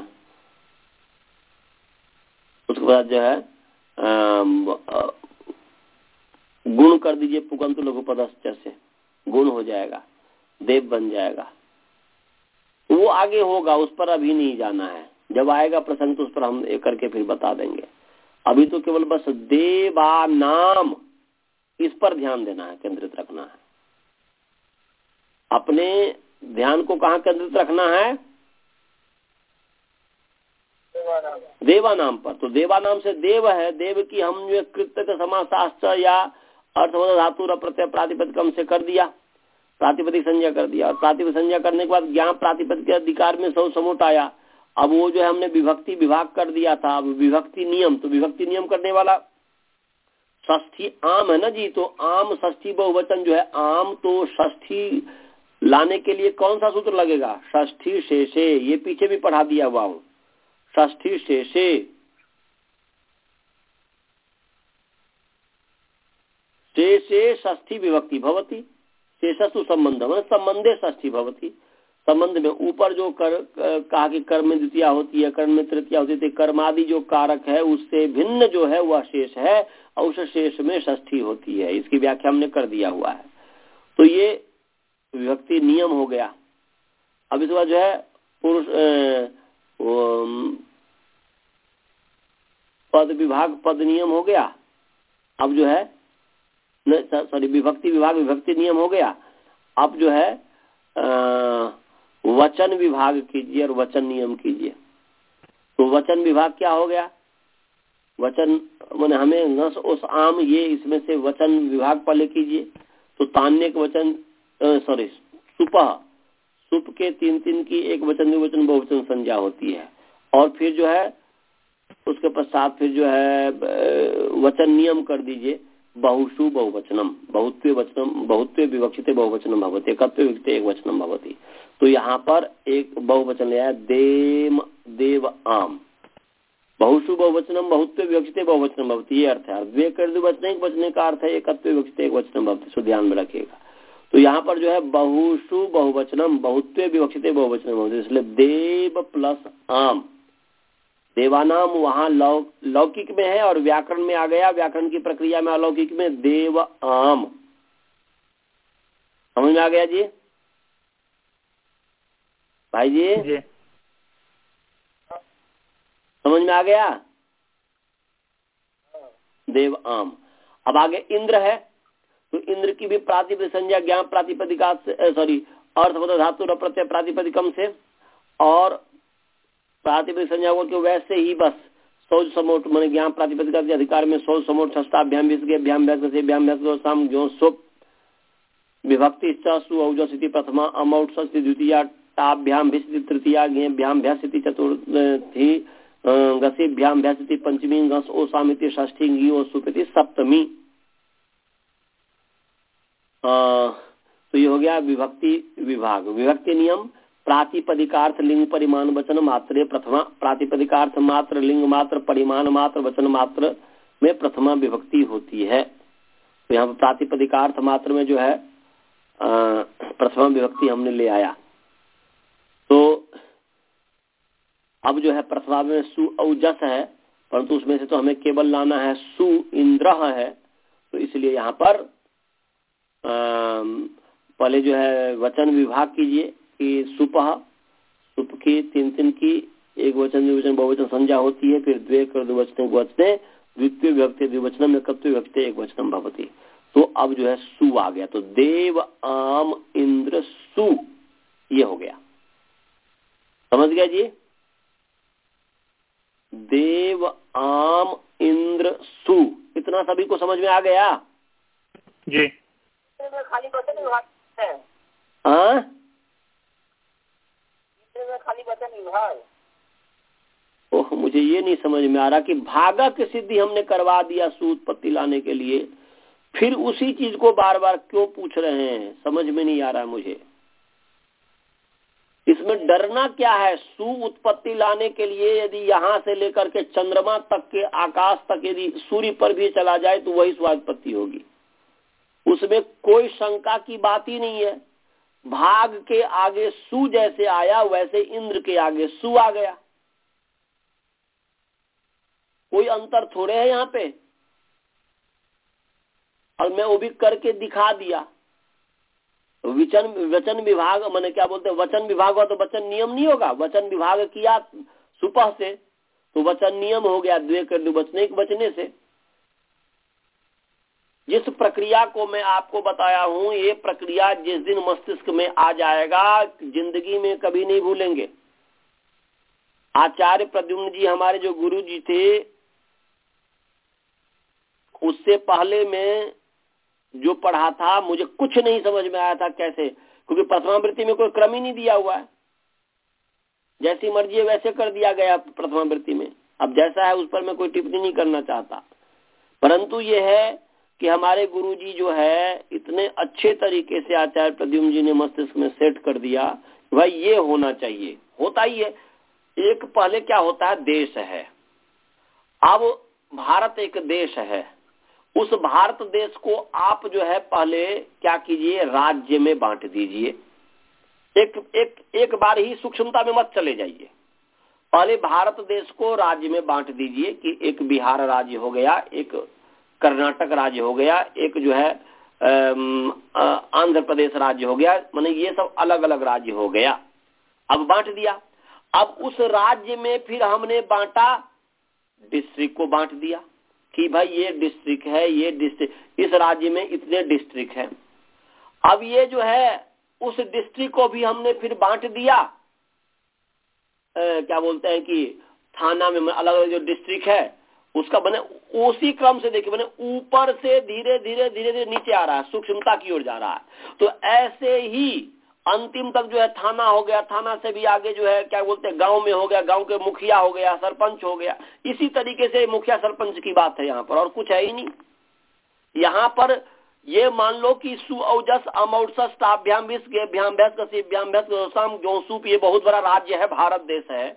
उसके बाद जो है आ, गुण कर दीजिए, पुगंतु लघु पदस्य से गुण हो जाएगा, देव बन जाएगा। वो आगे होगा, उस पर अभी नहीं जाना है, जब आएगा प्रसंग तो उस पर हम एक करके फिर बता देंगे। अभी तो केवल बस देवा नाम, इस पर ध्यान देना है, केंद्रित रखना है। अपने ध्यान को कहाँ केंद्रित रखना है? देवा नाम पर। तो देवा नाम से देव है, देव की हम जो कृत्य समासाश्च या अर्थवद धातु प्रत्यय प्रातिपदिकम से कर दिया, प्रातिपदिक संज्ञा कर दिया, और प्रातिपदिक संज्ञा करने के बाद ज्ञान प्रातिपदिक के अधिकार में सौ समोट आया। अब वो जो है हमने विभक्ति विभाग कर दिया था, अब विभक्ति नियम, तो विभक्ति नियम करने वाला षष्ठी आम है ना जी, तो आम षष्ठी बहुवचन जो है आम, तो षष्ठी लाने के लिए कौन सा सूत्र लगेगा? षष्ठी शेषे, ये पीछे भी पढ़ा दिया हुआ हूँ, षष्ठी शेषे, शेषे षष्ठी विभक्ति भवती, शेषस्तु संबंध, संबंधे षष्ठी भवती। संबंध में ऊपर जो कर कहा कि कर्म में द्वितीया होती है, कर्म में तृतीया होती है, कर्मादि जो कारक है उससे भिन्न जो है वह शेष है, और उस शेष में षष्ठी होती है। इसकी व्याख्या हमने कर दिया हुआ है। तो ये विभक्ति नियम हो गया। अब इस बार जो है पुरुष पद विभाग पद नियम हो गया। अब जो है सॉरी विभक्ति विभाग विभक्ति नियम हो गया। अब जो है आ, वचन विभाग कीजिए और वचन नियम कीजिए। तो वचन विभाग क्या हो गया? वचन माने हमें नस उस आम, ये इसमें से वचन विभाग पहले कीजिए। तो तान्य के वचन सॉरी सुपह, सुप के तीन तीन की एक वचन द्विवचन बहुवचन संज्ञा होती है। और फिर जो है उसके पश्चात फिर जो है वचन नियम कर दीजिए, बहुषु बहुवचनम, बहुत्वे वचनम, बहुत्वे विवक्षिते बहुवचनम भवति, एकत्वे विवक्षिते एक वचनम भवति। तो यहाँ पर एक बहुवचन लिया है, देम देव आम, बहुषु बहुवचनम, बहुत्वे विवक्षिते बहुवचनम भवति, ये अर्थ है। द्वे कर द्विवचन एक वचन का अर्थ है एकत्वे विवक्षिते एक वचनम भवति, सो ध्यान में रखिएगा। तो यहाँ पर जो है बहुषु बहुवचनम, बहुत्वे विवक्षिते बहुवचनम भवति, इसलिए देव प्लस आम। देवानाम वहाँ लौ, लौकिक में है और व्याकरण में आ गया, व्याकरण की प्रक्रिया में अलौकिक में देव आम। समझ में आ गया जी भाई जी? जी समझ में आ गया? देव आम। अब आगे इंद्र है, तो इंद्र की भी प्रातिपदिक संज्ञा ज्ञान प्रातिपदिका से सॉरी अर्थवद धातु प्रत्यय प्रातिपदिकम से, और प्रातिपदिक संज्ञा को वैसे ही बस सौज समोट मन ज्ञान प्रातिपदिका के अधिकार में सौज समोट षष्ठाभ्याम विसर्गेभ्याम भ्याम साम जो सुप विभक्ति सु औजस्ति प्रथमा अमौट षष्ठी द्वितीया टाभ्याम भिस्ति तृतीया ज्ञेभ्याम भ्यास्ति चतुर्थी गसेभ्याम भ्यास्ति पंचमी गस ओ सामिति षष्ठी गी ओ सुपति सप्तमी। तो ये हो गया विभक्ति विभाग। विभक्ति नियम प्रातिपदिकार्थ लिंग परिमाण वचन मात्रे प्रथमा, प्रातिपदिकार्थ मात्र लिंग मात्र परिमाण मात्र वचन मात्र में प्रथमा विभक्ति होती है। तो यहाँ पर प्रातिपदिकार्थ मात्र में जो है प्रथमा विभक्ति हमने ले आया। तो अब जो है प्रथमा में सु औजस है, परंतु उसमें से तो हमें केवल लाना है सु इंद्र है। तो इसलिए यहाँ पर आ, पहले जो है वचन विभाग कीजिए कि सुपह, सुप की तीन तीन की एक वचन द्विवचन बहुवचन संज्ञा होती है, फिर द्वे कर द्विवचन वचने द्वितीय विभक्ति द्विवचनम एकत्वे विभक्ति एक वचनम भवति। तो अब जो है सु आ गया। तो देव आम इंद्र सु, ये हो गया। समझ गया जी? देव आम इंद्र सु, इतना सभी को समझ में आ गया जी? खाली वचन विभाग है। हाँ खाली वचन विभाग। ओह, मुझे ये नहीं समझ में आ रहा कि भागा की सिद्धि हमने करवा दिया सु उत्पत्ति लाने के लिए, फिर उसी चीज को बार बार क्यों पूछ रहे हैं, समझ में नहीं आ रहा है मुझे। इसमें इसमें डरना क्या है? सु उत्पत्ति लाने के लिए यदि यहाँ से लेकर के चंद्रमा तक के आकाश तक यदि सूर्य पर भी चला जाए तो वही स्वात्पत्ति होगी, उसमें कोई शंका की बात ही नहीं है। भाग के आगे सु जैसे आया वैसे इंद्र के आगे सु आ गया, कोई अंतर थोड़े है यहाँ पे। और मैं वो भी करके दिखा दिया। वचन वचन विभाग मैंने क्या बोलते हैं, वचन विभाग हुआ तो वचन नियम नहीं होगा। वचन विभाग किया सुपह से तो वचन नियम हो गया, द्वे कर दो बचने बचने से। जिस प्रक्रिया को मैं आपको बताया हूँ, ये प्रक्रिया जिस दिन मस्तिष्क में आ जाएगा जिंदगी में कभी नहीं भूलेंगे। आचार्य प्रद्युम्न जी हमारे जो गुरु जी थे, उससे पहले मैं जो पढ़ा था मुझे कुछ नहीं समझ में आया था कैसे, क्योंकि प्रथमावृत्ति में कोई क्रम ही नहीं दिया हुआ है। जैसी मर्जी है वैसे कर दिया गया प्रथमावृत्ति में। अब जैसा है उस पर मैं कोई टिप्पणी नहीं करना चाहता, परंतु ये है कि हमारे गुरुजी जो है इतने अच्छे तरीके से आचार्य प्रद्युम्न जी ने मस्तिष्क में सेट कर दिया, भाई ये होना चाहिए, होता ही है। एक पहले क्या होता है, देश है। अब भारत एक देश है, उस भारत देश को आप जो है पहले क्या कीजिए, राज्य में बांट दीजिए। एक एक एक बार ही सूक्ष्मता में मत चले जाइए। पहले भारत देश को राज्य में बांट दीजिए कि एक बिहार राज्य हो गया, एक कर्नाटक राज्य हो गया, एक जो है आंध्र प्रदेश राज्य हो गया, माने ये सब अलग अलग राज्य हो गया। अब बांट दिया। अब उस राज्य में फिर हमने बांटा, डिस्ट्रिक्ट को बांट दिया कि भाई ये डिस्ट्रिक्ट है, ये डिस्ट्रिक्ट, इस राज्य में इतने डिस्ट्रिक्ट हैं। अब ये जो है उस डिस्ट्रिक्ट को भी हमने फिर बांट दिया। आ, क्या बोलते हैं कि थाना में अलग अलग जो डिस्ट्रिक्ट है उसका बने उसी क्रम से देखिए, बने ऊपर से धीरे धीरे धीरे धीरे नीचे आ रहा है, सूक्ष्मता की ओर जा रहा है। तो ऐसे ही अंतिम तक जो है थाना हो गया, थाना से भी आगे जो है क्या बोलते हैं गांव में हो गया, गांव के मुखिया हो गया, सरपंच हो गया। इसी तरीके से मुखिया सरपंच की बात है यहाँ पर, और कुछ है ही नहीं। यहाँ पर ये मान लो कि सु औजस अमौसस ताभ्याम विष गेभ्याम भैंस कसीभ्याम भैंस गोसाम ग्योसूप, ये बहुत बड़ा राज्य है, भारत देश है।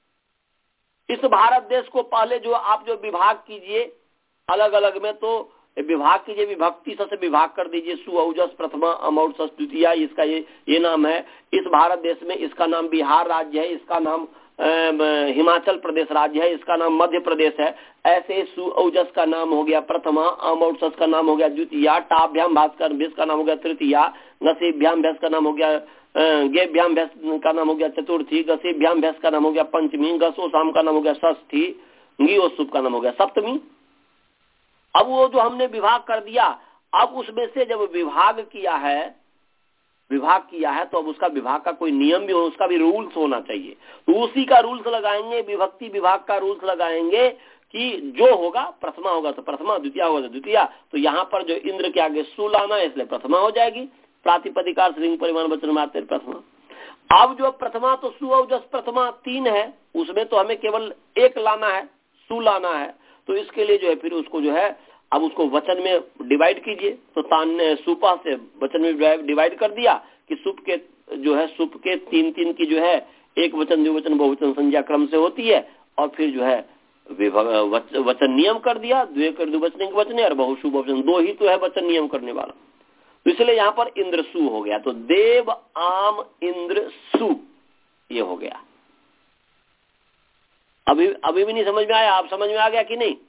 इस भारत देश को पहले जो आप जो विभाग कीजिए अलग अलग में, तो विभाग कीजिए, विभक्ति से विभाग कर दीजिए, सु औजस प्रथमा अमौसस द्वितीया, इसका ये ये नाम है। इस भारत देश में इसका नाम बिहार राज्य है, इसका नाम हिमाचल प्रदेश राज्य है, इसका नाम मध्य प्रदेश है। ऐसे सु औजस का नाम हो गया प्रथमा, अमौसस का नाम हो गया द्वितीया, टाभ्याम भास्कर भैंस का नाम हो गया तृतीया, गसीभ्याम भैंस का नाम हो गया, गेभ्याम भैंस का नाम हो गया चतुर्थी, गसीभ्याम भैंस का नाम हो गया पंचमी, गसोसाम का नाम हो गया षष्ठी, गियोसुप का नाम हो गया सप्तमी। अब वो जो हमने विभाग कर दिया, अब उसमें से जब विभाग किया है विभाग किया है तो अब उसका विभाग का कोई नियम भी हो, उसका भी रूल्स होना चाहिए। तो उसी का रूल्स लगाएंगे, विभक्ति विभाग का रूल्स लगाएंगे कि जो होगा प्रथमा होगा तो प्रथमा, द्वितीय होगा तो द्वितीय। तो यहाँ पर जो इंद्र के आगे सु लाना है इसलिए प्रथमा हो जाएगी, प्रातिपदिकार लिंग परिमाण वचन मात्र प्रथमा। अब जो प्रथमा तो सु औजस प्रथमा तीन है, उसमें तो हमें केवल एक लाना है, सु लाना है। तो इसके लिए जो है फिर उसको जो है अब उसको वचन में डिवाइड कीजिए। तो तान ने सुपा से वचन में डिवाइड कर दिया कि सुप के जो है सुप के तीन तीन की जो है एक वचन द्विवचन बहुवचन संज्ञा क्रम से होती है, और फिर जो है वचन नियम कर दिया, द्वे कर द्विवचन वचने और बहुशु बहुवचन, दो ही तो है वचन नियम करने वाला। तो इसलिए यहाँ पर इंद्र सु हो गया। तो देव आम इंद्र सु ये हो गया। अभी अभी भी नहीं समझ में आया? आप समझ में आ गया कि नहीं?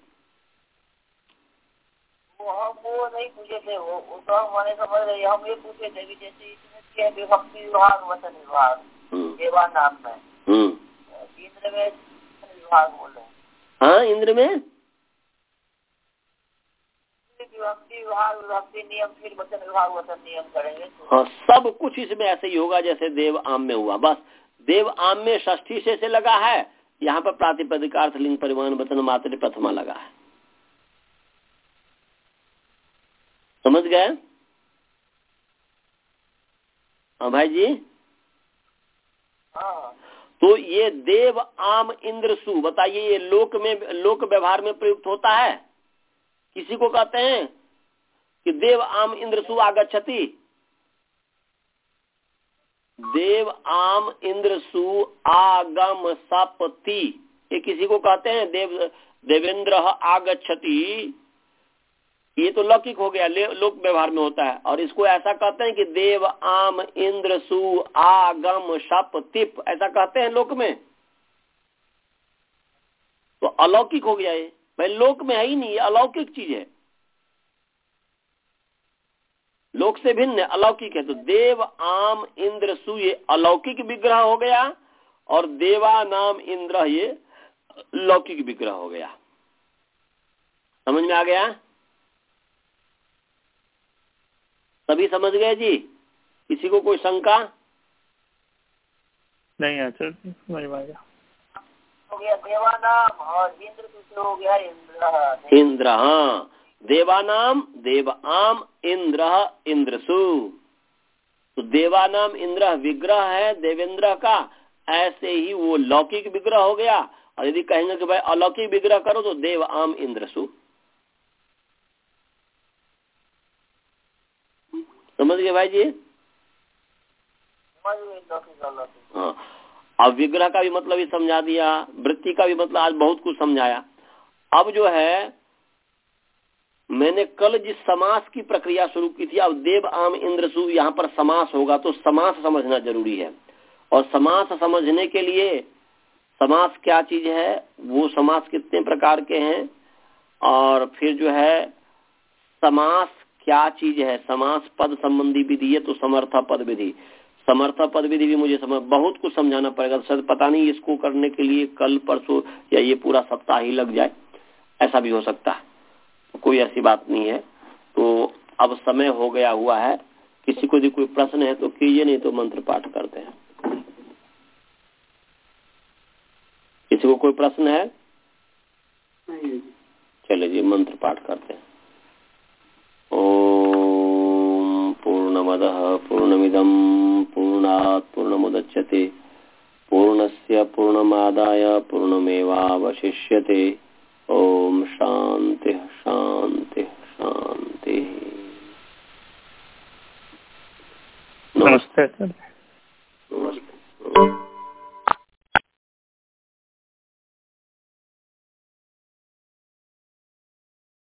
वो हम वो नहीं पूछे थे, वो तो हमारे समझ रहे, हम ये पूछे थे कि जैसे इसमें विभक्ति विभाग वचन विभाग देवा नाम में, इंद्र में विभाग बोल रहे हैं। हाँ, इंद्र में विभक्ति विभाग विभक्ति नियम, फिर वचन विभाग वचन नियम करेंगे। हाँ, सब कुछ इसमें ऐसे ही होगा जैसे देव आम में हुआ। बस देव आम में षष्ठी से, से लगा है, यहाँ पर प्रातिपदिकार्थ लिंग परिमाण वचन मात्र प्रथमा लगा है। समझ गए? हाँ भाई जी। हाँ। तो ये देव आम इंद्र सु, बताइए ये लोक में, लोक व्यवहार में प्रयुक्त होता है? किसी को कहते हैं कि देव आम इंद्र सु आगच्छति? देव आम इंद्र सु आगम सपति, ये किसी को कहते हैं देव देवेंद्र आगच्छति, ये तो लौकिक हो गया, लोक व्यवहार में होता है। और इसको ऐसा कहते हैं कि देव आम इंद्र सु आगम सपतिप, ऐसा कहते हैं लोक में, तो अलौकिक हो गया ये। भाई लोक में है ही नहीं, ये अलौकिक चीज है, लोक से भिन्न अलौकिक है। तो देव आम इंद्र सु ये अलौकिक विग्रह हो गया, और देवा नाम इंद्र ये लौकिक विग्रह हो गया। समझ में आ गया? सभी समझ गए जी? किसी को कोई शंका नहीं? अच्छा समझ में आ गया। हो गया देवानाम, और इंद्र दूसरे हो गया इंद्र। इंद्र, हाँ, देवानाम देव आम इंद्र इंद्रसु। तो देवानाम इंद्र विग्रह है देवेंद्र का, ऐसे ही वो लौकिक विग्रह हो गया। और यदि कहेंगे कि भाई अलौकिक विग्रह करो तो देव आम इंद्रसु। समझ गए भाई जी? हाँ, अब विग्रह का भी मतलब ही समझा दिया, वृत्ति का भी मतलब आज बहुत कुछ समझाया। अब जो है मैंने कल जिस समास की प्रक्रिया शुरू की थी, अब देव आम इंद्रसु, यहाँ पर समास होगा तो समास समझना जरूरी है। और समास समझने के लिए समास क्या चीज है, वो समास कितने प्रकार के हैं, और फिर जो है समास क्या चीज है, समास पद संबंधी विधि है तो समर्थ पद विधि, समर्थ पद विधि भी मुझे समझ बहुत कुछ समझाना पड़ेगा। तो पता नहीं इसको करने के लिए कल परसों या ये पूरा सप्ताह ही लग जाए, ऐसा भी हो सकता है, कोई ऐसी बात नहीं है। तो अब समय हो गया हुआ है, किसी को यदि कोई प्रश्न है तो कीजिए, नहीं तो मंत्र पाठ करते हैं। किसी को कोई प्रश्न है? चलिए जी मंत्र पाठ करते हैं। ओम पूर्णमदः पूर्णमिदं पूर्णात् पूर्णमुदच्यते पूर्णस्य पूर्णमादाय पूर्णमेवावशिष्यते। ओम शांति शांति शांति। नमस्ते।